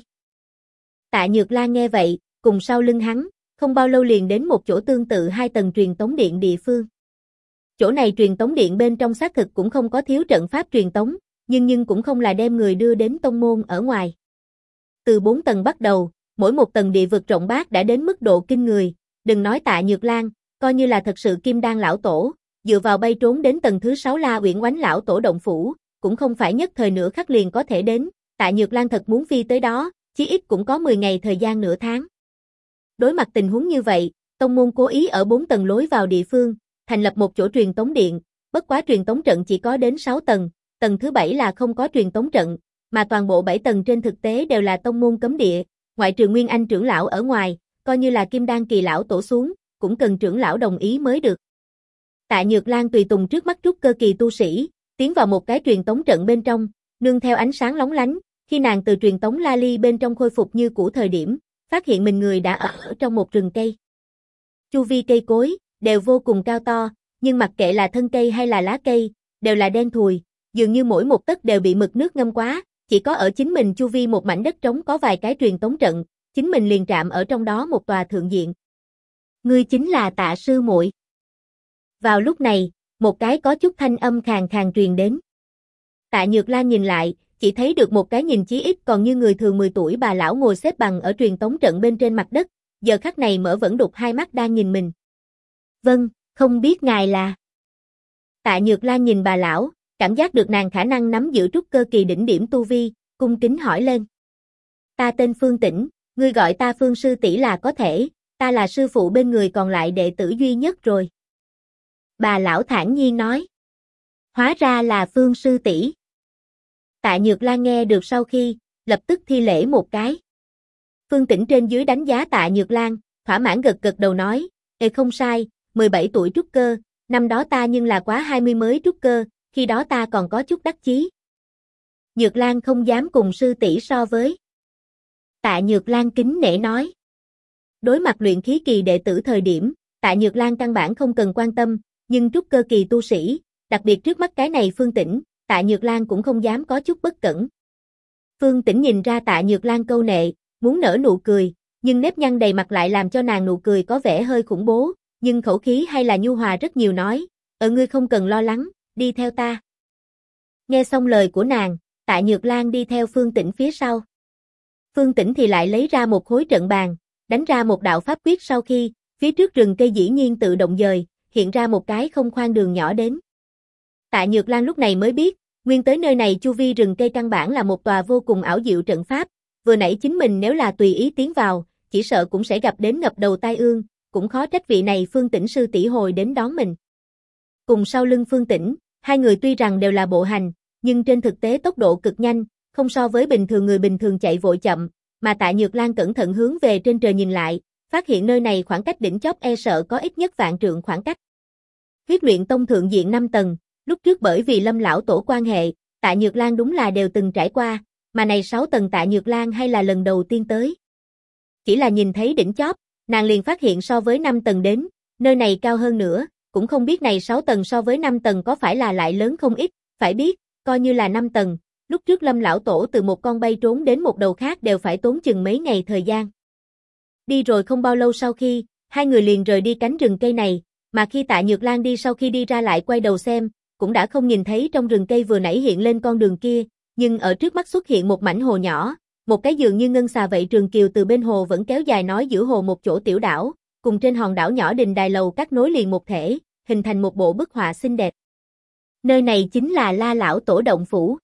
Tạ Nhược Lan nghe vậy, cùng sau lưng hắn, không bao lâu liền đến một chỗ tương tự 2 tầng truyền tống điện địa phương. Chỗ này truyền tống điện bên trong xác thực cũng không có thiếu trận pháp truyền tống, nhưng cũng không là đem người đưa đến tông môn ở ngoài. Từ 4 tầng bắt đầu, mỗi một tầng địa vực rộng bát đã đến mức độ kinh người, đừng nói Tạ Nhược Lan, coi như là thật sự kim đan lão tổ, dựa vào bay trốn đến tầng thứ 6 La Uyển Oánh lão tổ động phủ, cũng không phải nhất thời nửa khắc liền có thể đến, Tạ Nhược Lan thật muốn phi tới đó, chí ít cũng có 10 ngày thời gian nửa tháng. Đối mặt tình huống như vậy, tông môn cố ý ở 4 tầng lối vào địa phương, thành lập một chỗ truyền tống điện, bất quá truyền tống trận chỉ có đến 6 tầng, tầng thứ 7 là không có truyền tống trận, mà toàn bộ 7 tầng trên thực tế đều là tông môn cấm địa, ngoại trừ Nguyên Anh trưởng lão ở ngoài, coi như là kim đan kỳ lão tổ xuống, cũng cần trưởng lão đồng ý mới được. Tạ Nhược Lan tùy tùng trước mắt trúc cơ kỳ tu sĩ, tiến vào một cái truyền tống trận bên trong, nương theo ánh sáng lóng lánh, khi nàng từ truyền tống la ly bên trong khôi phục như cũ thời điểm, phát hiện mình người đã ở trong một rừng cây. Chu vi cây cối đều vô cùng cao to, nhưng mặc kệ là thân cây hay là lá cây, đều là đen thùi, dường như mỗi một tấc đều bị mực nước ngâm quá, chỉ có ở chính mình chu vi một mảnh đất trống có vài cái truyền tống trận, chính mình liền trạm ở trong đó một tòa thượng diện. Ngươi chính là Tạ sư muội. Vào lúc này, một cái có chút thanh âm khàn khàn truyền đến. Tạ Nhược Lan nhìn lại, chỉ thấy được một cái nhìn chí ít còn như người thường 10 tuổi bà lão ngồi xếp bằng ở truyền tống trận bên trên mặt đất, giờ khắc này mở vẫn đục hai mắt đang nhìn mình. Vâng, không biết ngài là... Tạ Nhược Lan nhìn bà lão, cảm giác được nàng khả năng nắm giữ trúc cơ kỳ đỉnh điểm tu vi, cung kính hỏi lên. Ta tên Phương Tĩnh, ngươi gọi ta Phương sư tỷ là có thể, ta là sư phụ bên người còn lại đệ tử duy nhất rồi. Bà lão thản nhiên nói. Hóa ra là Phương sư tỷ. Tạ Nhược Lan nghe được sau khi, lập tức thi lễ một cái. Phương Tĩnh trên dưới đánh giá Tạ Nhược Lan, thỏa mãn gật gật đầu nói, không sai, 17 tuổi trúc cơ, năm đó ta nhưng là quá 20 mới trúc cơ, khi đó ta còn có chút đắc chí. Nhược Lan không dám cùng sư tỷ so với. Tạ Nhược Lan kính nể nói. Đối mặt luyện khí kỳ đệ tử thời điểm, Tạ Nhược Lan căn bản không cần quan tâm, nhưng trúc cơ kỳ tu sĩ, đặc biệt trước mắt cái này Phương Tĩnh, Tạ Nhược Lan cũng không dám có chút bất cẩn. Phương Tĩnh nhìn ra Tạ Nhược Lan câu nệ, muốn nở nụ cười, nhưng nếp nhăn đầy mặt lại làm cho nàng nụ cười có vẻ hơi khủng bố, nhưng khẩu khí hay là nhu hòa rất nhiều nói, ngươi không cần lo lắng, đi theo ta. Nghe xong lời của nàng, Tạ Nhược Lan đi theo Phương Tĩnh phía sau. Phương Tĩnh thì lại lấy ra một khối trận bàn, đánh ra một đạo pháp quyết sau khi, phía trước rừng cây dĩ nhiên tự động dời, hiện ra một cái không khoan đường nhỏ đến. Tạ Nhược Lan lúc này mới biết, nguyên tới nơi này chu vi rừng cây căn bản là một tòa vô cùng ảo diệu trận pháp, vừa nãy chính mình nếu là tùy ý tiến vào, chỉ sợ cũng sẽ gặp đến ngập đầu tai ương, cũng khó trách vị này Phương Tĩnh sư tỷ hồi đến đón mình. Cùng sau lưng Phương Tĩnh, hai người tuy rằng đều là bộ hành, nhưng trên thực tế tốc độ cực nhanh, không so với bình thường người bình thường chạy vội chậm, mà Tạ Nhược Lan cẩn thận hướng về trên trời nhìn lại, phát hiện nơi này khoảng cách đỉnh chóp e sợ có ít nhất vạn trượng khoảng cách. Huyết luyện tông thượng diện 5 tầng, lúc trước bởi vì Lâm lão tổ quan hệ, Tạ Nhược Lan đúng là đều từng trải qua, mà này 6 tầng Tạ Nhược Lan hay là lần đầu tiên tới. Chỉ là nhìn thấy đỉnh chóp, nàng liền phát hiện so với 5 tầng đến, nơi này cao hơn nữa, cũng không biết này 6 tầng so với 5 tầng có phải là lại lớn không ít, phải biết, coi như là 5 tầng, lúc trước Lâm lão tổ từ một con bay trốn đến một đầu khác đều phải tốn chừng mấy ngày thời gian. Đi rồi không bao lâu sau khi, hai người liền rời đi cánh rừng cây này, mà khi Tạ Nhược Lan đi sau khi đi ra lại quay đầu xem, cũng đã không nhìn thấy trong rừng cây vừa nãy hiện lên con đường kia, nhưng ở trước mắt xuất hiện một mảnh hồ nhỏ, một cái dường như ngân xà vậy trường kiều từ bên hồ vẫn kéo dài nói giữa hồ một chỗ tiểu đảo, cùng trên hòn đảo nhỏ đình đài lầu các nối liền một thể, hình thành một bộ bức họa xinh đẹp. Nơi này chính là La lão tổ động phủ.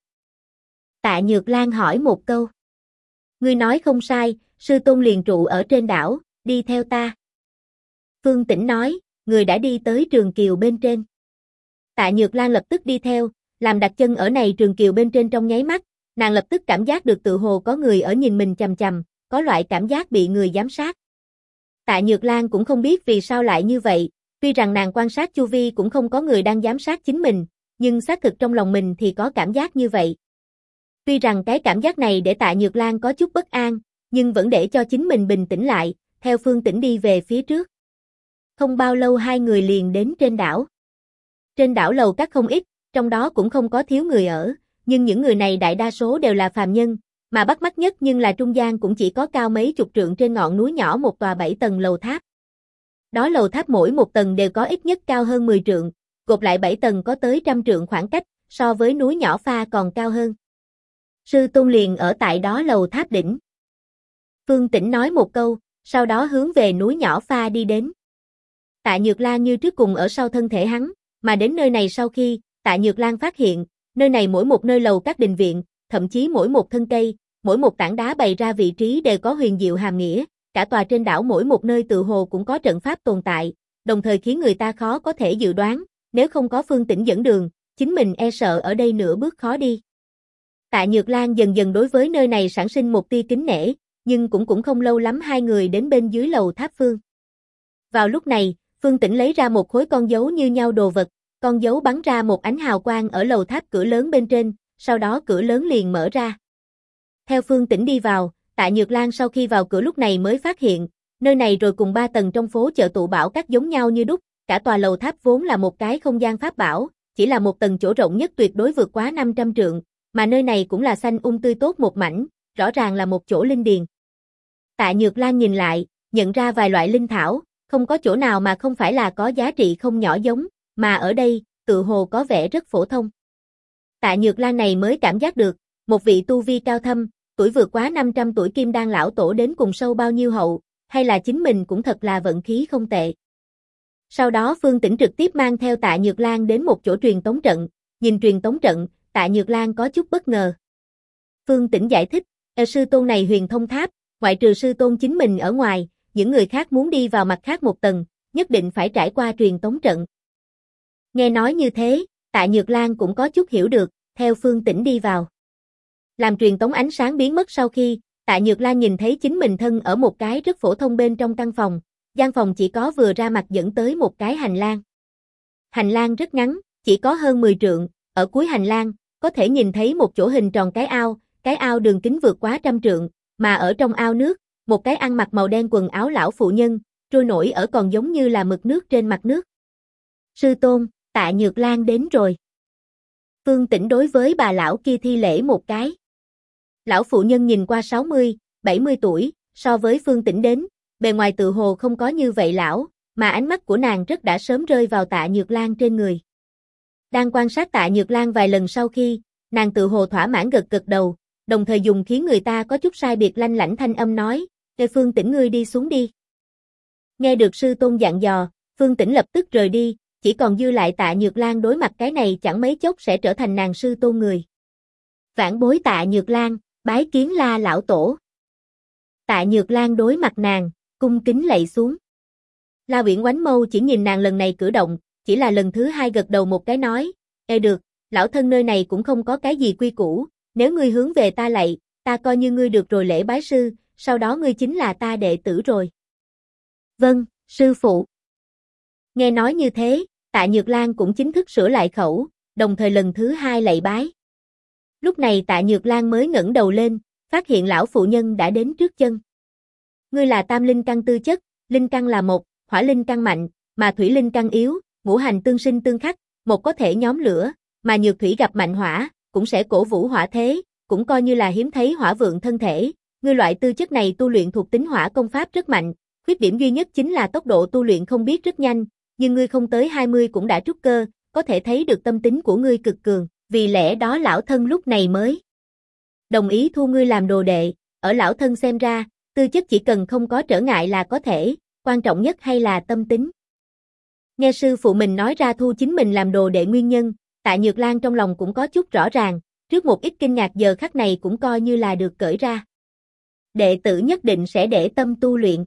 Tạ Nhược Lan hỏi một câu. Ngươi nói không sai, sư tôn liền trụ ở trên đảo, đi theo ta. Phương Tĩnh nói, người đã đi tới trường kiều bên trên. Tạ Nhược Lan lập tức đi theo, làm đặt chân ở này trường kiều bên trên trong nháy mắt, nàng lập tức cảm giác được tự hồ có người ở nhìn mình chằm chằm, có loại cảm giác bị người giám sát. Tạ Nhược Lan cũng không biết vì sao lại như vậy, tuy rằng nàng quan sát chu vi cũng không có người đang giám sát chính mình, nhưng xác thực trong lòng mình thì có cảm giác như vậy. Tuy rằng cái cảm giác này để Tạ Nhược Lan có chút bất an, nhưng vẫn để cho chính mình bình tĩnh lại, theo Phương Tĩnh đi về phía trước. Không bao lâu hai người liền đến trên đảo. Trên đảo lầu các không ít, trong đó cũng không có thiếu người ở, nhưng những người này đại đa số đều là phàm nhân, mà bắt mắt nhất nhưng là trung gian cũng chỉ có cao mấy chục trượng trên ngọn núi nhỏ một tòa 7 tầng lầu tháp. Đó lầu tháp mỗi một tầng đều có ít nhất cao hơn 10 trượng, gộp lại 7 tầng có tới 100 trượng khoảng cách, so với núi nhỏ pha còn cao hơn. Sư tôn liền ở tại đó lầu tháp đỉnh. Phương Tĩnh nói một câu, sau đó hướng về núi nhỏ pha đi đến. Tạ Nhược Lan như trước cùng ở sau thân thể hắn, mà đến nơi này sau khi, Tạ Nhược Lan phát hiện, nơi này mỗi một nơi lầu các đình viện, thậm chí mỗi một thân cây, mỗi một tảng đá bày ra vị trí đều có huyền diệu hàm nghĩa, cả tòa trên đảo mỗi một nơi tự hồ cũng có trận pháp tồn tại, đồng thời khiến người ta khó có thể dự đoán, nếu không có Phương Tĩnh dẫn đường, chính mình e sợ ở đây nửa bước khó đi. Tạ Nhược Lan dần dần đối với nơi này sản sinh một tia kính nể, nhưng cũng không lâu lắm hai người đến bên dưới lầu tháp Phương. Vào lúc này, Phương Tĩnh lấy ra một khối con dấu như nhau đồ vật, con dấu bắn ra một ánh hào quang ở lầu tháp cửa lớn bên trên, sau đó cửa lớn liền mở ra. Theo Phương Tĩnh đi vào, Tạ Nhược Lan sau khi vào cửa lúc này mới phát hiện, nơi này rồi cùng 3 tầng trong phố chợ tụ bảo các giống nhau như đúc, cả tòa lầu tháp vốn là một cái không gian pháp bảo, chỉ là một tầng chỗ rộng nhất tuyệt đối vượt quá 500 trượng, mà nơi này cũng là xanh tươi tốt một mảnh, rõ ràng là một chỗ linh điền. Tạ Nhược Lan nhìn lại, nhận ra vài loại linh thảo, không có chỗ nào mà không phải là có giá trị không nhỏ giống, mà ở đây, tự hồ có vẻ rất phổ thông. Tạ Nhược Lan này mới cảm giác được, một vị tu vi cao thâm, tuổi vượt quá 500 tuổi kim đan lão tổ đến cùng sâu bao nhiêu hậu, hay là chính mình cũng thật là vận khí không tệ. Sau đó Phương Tĩnh trực tiếp mang theo Tạ Nhược Lan đến một chỗ truyền tống trận, nhìn truyền tống trận, Tạ Nhược Lan có chút bất ngờ. Phương Tĩnh giải thích, sư tôn này huyền thông tháp, ngoại trừ sư tôn chính mình ở ngoài, những người khác muốn đi vào mặt khác một tầng, nhất định phải trải qua truyền tống trận. Nghe nói như thế, Tạ Nhược Lan cũng có chút hiểu được, theo Phương Tĩnh đi vào. Làm truyền tống ánh sáng biến mất sau khi, Tạ Nhược Lan nhìn thấy chính mình thân ở một cái rất phổ thông bên trong căn phòng, gian phòng chỉ có vừa ra mặt dẫn tới một cái hành lang. Hành lang rất ngắn, chỉ có hơn 10 trượng, ở cuối hành lang, có thể nhìn thấy một chỗ hình tròn cái ao đường kính vượt quá 100 trượng, mà ở trong ao nước, một cái ăn mặc màu đen quần áo lão phụ nhân, trôi nổi ở còn giống như là mực nước trên mặt nước. Sư tôn, Tạ Nhược Lan đến rồi. Phương Tĩnh đối với bà lão kia thi lễ một cái. Lão phụ nhân nhìn qua 60, 70 tuổi, so với Phương Tĩnh đến, bề ngoài tự hồ không có như vậy lão, mà ánh mắt của nàng rất đã sớm rơi vào Tạ Nhược Lan trên người. Đang quan sát Tạ Nhược Lan vài lần sau khi, nàng tự hồ thỏa mãn gật gật đầu, đồng thời dùng khiến người ta có chút sai biệt lanh lảnh thanh âm nói, "Để Phương Tĩnh ngươi đi xuống đi." Nghe được sư tôn dặn dò, Phương Tĩnh lập tức rời đi, chỉ còn dư lại Tạ Nhược Lan đối mặt cái này chẳng mấy chốc sẽ trở thành nàng sư tôn người. Vãn bối Tạ Nhược Lan, bái kiến La lão tổ. Tạ Nhược Lan đối mặt nàng, cung kính lạy xuống. La Uyển Oánh Mâu chỉ nhìn nàng lần này cử động, chỉ là lần thứ hai gật đầu một cái nói, "Ê được, lão thân nơi này cũng không có cái gì quy củ, nếu ngươi hướng về ta lạy, ta coi như ngươi được rồi lễ bái sư, sau đó ngươi chính là ta đệ tử rồi." "Vâng, sư phụ." Nghe nói như thế, Tạ Nhược Lan cũng chính thức sửa lại khẩu, đồng thời lần thứ hai lạy bái. Lúc này Tạ Nhược Lan mới ngẩng đầu lên, phát hiện lão phụ nhân đã đến trước chân. "Ngươi là tam linh căn tư chất, linh căn là một, hỏa linh căn mạnh, mà thủy linh căn yếu, ngũ hành tương sinh tương khắc, một có thể nhóm lửa, mà nhược thủy gặp mạnh hỏa, cũng sẽ cổ vũ hỏa thế, cũng coi như là hiếm thấy hỏa vượng thân thể. Ngươi loại tư chất này tu luyện thuộc tính hỏa công pháp rất mạnh, khuyết điểm duy nhất chính là tốc độ tu luyện không biết rất nhanh, nhưng ngươi không tới 20 cũng đã trúc cơ, có thể thấy được tâm tính của ngươi cực cường, vì lẽ đó lão thân lúc này mới đồng ý thu ngươi làm đồ đệ, ở lão thân xem ra, tư chất chỉ cần không có trở ngại là có thể, quan trọng nhất hay là tâm tính." Nghe sư phụ mình nói ra thu chính mình làm đồ đệ nguyên nhân, Tạ Nhược Lan trong lòng cũng có chút rõ ràng, trước một ít kinh ngạc giờ khắc này cũng coi như là được cởi ra. Đệ tử nhất định sẽ để tâm tu luyện.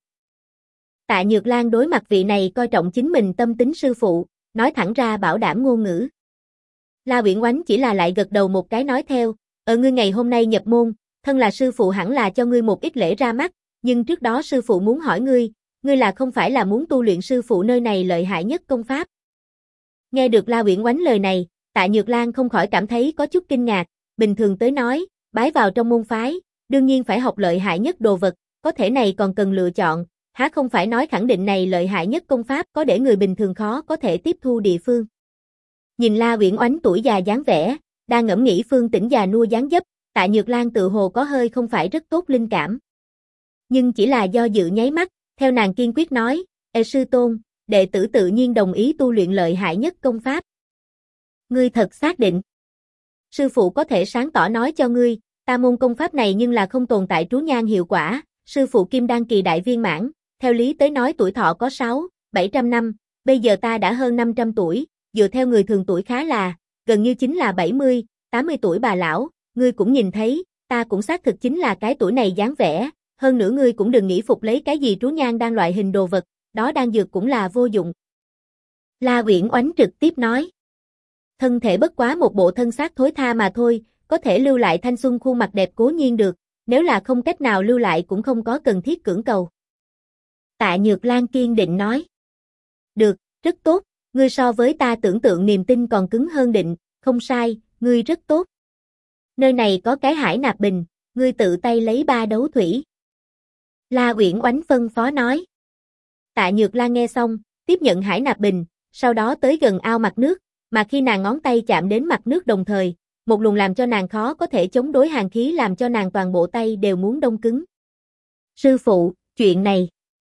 Tạ Nhược Lan đối mặt vị này coi trọng chính mình tâm tính sư phụ, nói thẳng ra bảo đảm ngôn ngữ. La Uyển Oánh chỉ là lại gật đầu một cái nói theo, ngươi ngày hôm nay nhập môn, thân là sư phụ hẳn là cho ngươi một ít lễ ra mắt, nhưng trước đó sư phụ muốn hỏi ngươi là không phải là muốn tu luyện sư phụ nơi này lợi hại nhất công pháp?" Nghe được La Uyển Oánh lời này, Tạ Nhược Lan không khỏi cảm thấy có chút kinh ngạc, bình thường tới nói, bái vào trong môn phái, đương nhiên phải học lợi hại nhất đồ vật, có thể này còn cần lựa chọn, há không phải nói khẳng định này lợi hại nhất công pháp có để người bình thường khó có thể tiếp thu địa phương. Nhìn La Uyển Oánh tuổi già dáng vẻ, đang ngẫm nghĩ Phương Tĩnh già nua dáng dấp, Tạ Nhược Lan tự hồ có hơi không phải rất tốt linh cảm. Nhưng chỉ là do dự nháy mắt, theo nàng kiên quyết nói, "Ê sư tôn, đệ tử tự nhiên đồng ý tu luyện lợi hại nhất công pháp." "Ngươi thật xác định?" "Sư phụ có thể sáng tỏ nói cho ngươi, ta môn công pháp này nhưng là không tồn tại trú nhan hiệu quả, sư phụ kim đan kỳ đại viên mãn, theo lý tới nói tuổi thọ có 6, 700 năm, bây giờ ta đã hơn 500 tuổi, dựa theo người thường tuổi khá là, gần như chính là 70, 80 tuổi bà lão, ngươi cũng nhìn thấy, ta cũng xác thực chính là cái tuổi này dáng vẻ, hơn nữa ngươi cũng đừng nghĩ phục lấy cái gì trú nhang đan loại hình đồ vật, đó đan dược cũng là vô dụng. La Uyển Oánh trực tiếp nói. Thân thể bất quá một bộ thân xác thối tha mà thôi, có thể lưu lại thanh xuân khuôn mặt đẹp cố nhiên được, nếu là không cách nào lưu lại cũng không có cần thiết cưỡng cầu. Tạ Nhược Lan kiên định nói. Được, rất tốt, ngươi so với ta tưởng tượng niềm tin còn cứng hơn định, không sai, ngươi rất tốt. Nơi này có cái hải nạp bình, ngươi tự tay lấy 3 đấu thủy. La Uyển Oánh phân phó nói. Tạ Nhược Lan nghe xong, tiếp nhận hải nạp bình, sau đó tới gần ao mặt nước, mà khi nàng ngón tay chạm đến mặt nước đồng thời, một luồng làm cho nàng khó có thể chống đối hàn khí làm cho nàng toàn bộ tay đều muốn đông cứng. Sư phụ, chuyện này.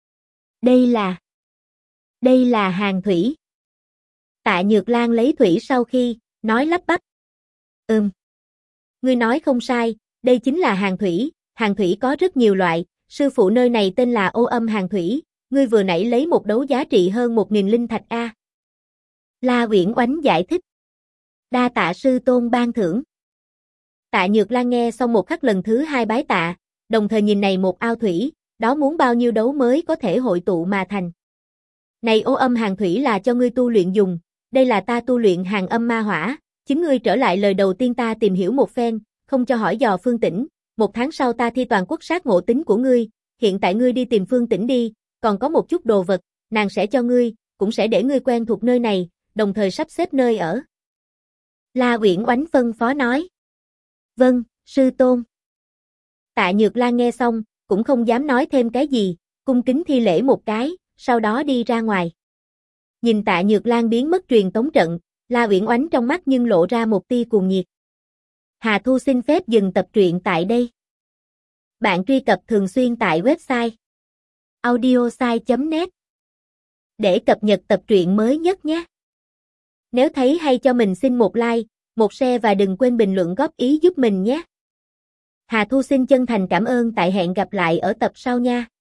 Đây là hàn thủy. Tạ Nhược Lan lấy thủy sau khi, nói lắp bắp. Ngươi nói không sai, đây chính là hàn thủy có rất nhiều loại, sư phụ nơi này tên là Ô Âm hàn thủy, ngươi vừa nãy lấy một đấu giá trị hơn 1000 linh thạch a. La Uyển Oánh giải thích. Đa tạ sư tôn ban thưởng. Tạ Nhược Lan nghe xong một khắc lần thứ 2 bái tạ, đồng thời nhìn này một ao thủy, đó muốn bao nhiêu đấu mới có thể hội tụ mà thành. Này Ô Âm hàn thủy là cho ngươi tu luyện dùng, đây là ta tu luyện hàn âm ma hỏa, chính ngươi trở lại lời đầu tiên ta tìm hiểu một phen, không cho hỏi dò Phương Tĩnh, 1 tháng sau ta thi toàn quốc sát ngộ tính của ngươi, hiện tại ngươi đi tìm Phương Tĩnh đi, còn có một chút đồ vật, nàng sẽ cho ngươi, cũng sẽ để ngươi quen thuộc nơi này, đồng thời sắp xếp nơi ở. La Uyển Oánh phân phó nói. Vâng, sư tôn. Tạ Nhược Lan nghe xong, cũng không dám nói thêm cái gì, cung kính thi lễ một cái, sau đó đi ra ngoài. Nhìn Tạ Nhược Lan biến mất truyền tống trận, La Uyển Oánh trong mắt nhưng lộ ra một tia cuồng nhiệt. Hà Thu xin phép dừng tập truyện tại đây. Bạn truy cập thường xuyên tại website audiosai.net để cập nhật tập truyện mới nhất nhé. Nếu thấy hay cho mình xin một like, một share và đừng quên bình luận góp ý giúp mình nhé. Hà Thu xin chân thành cảm ơn, tại hẹn gặp lại ở tập sau nha.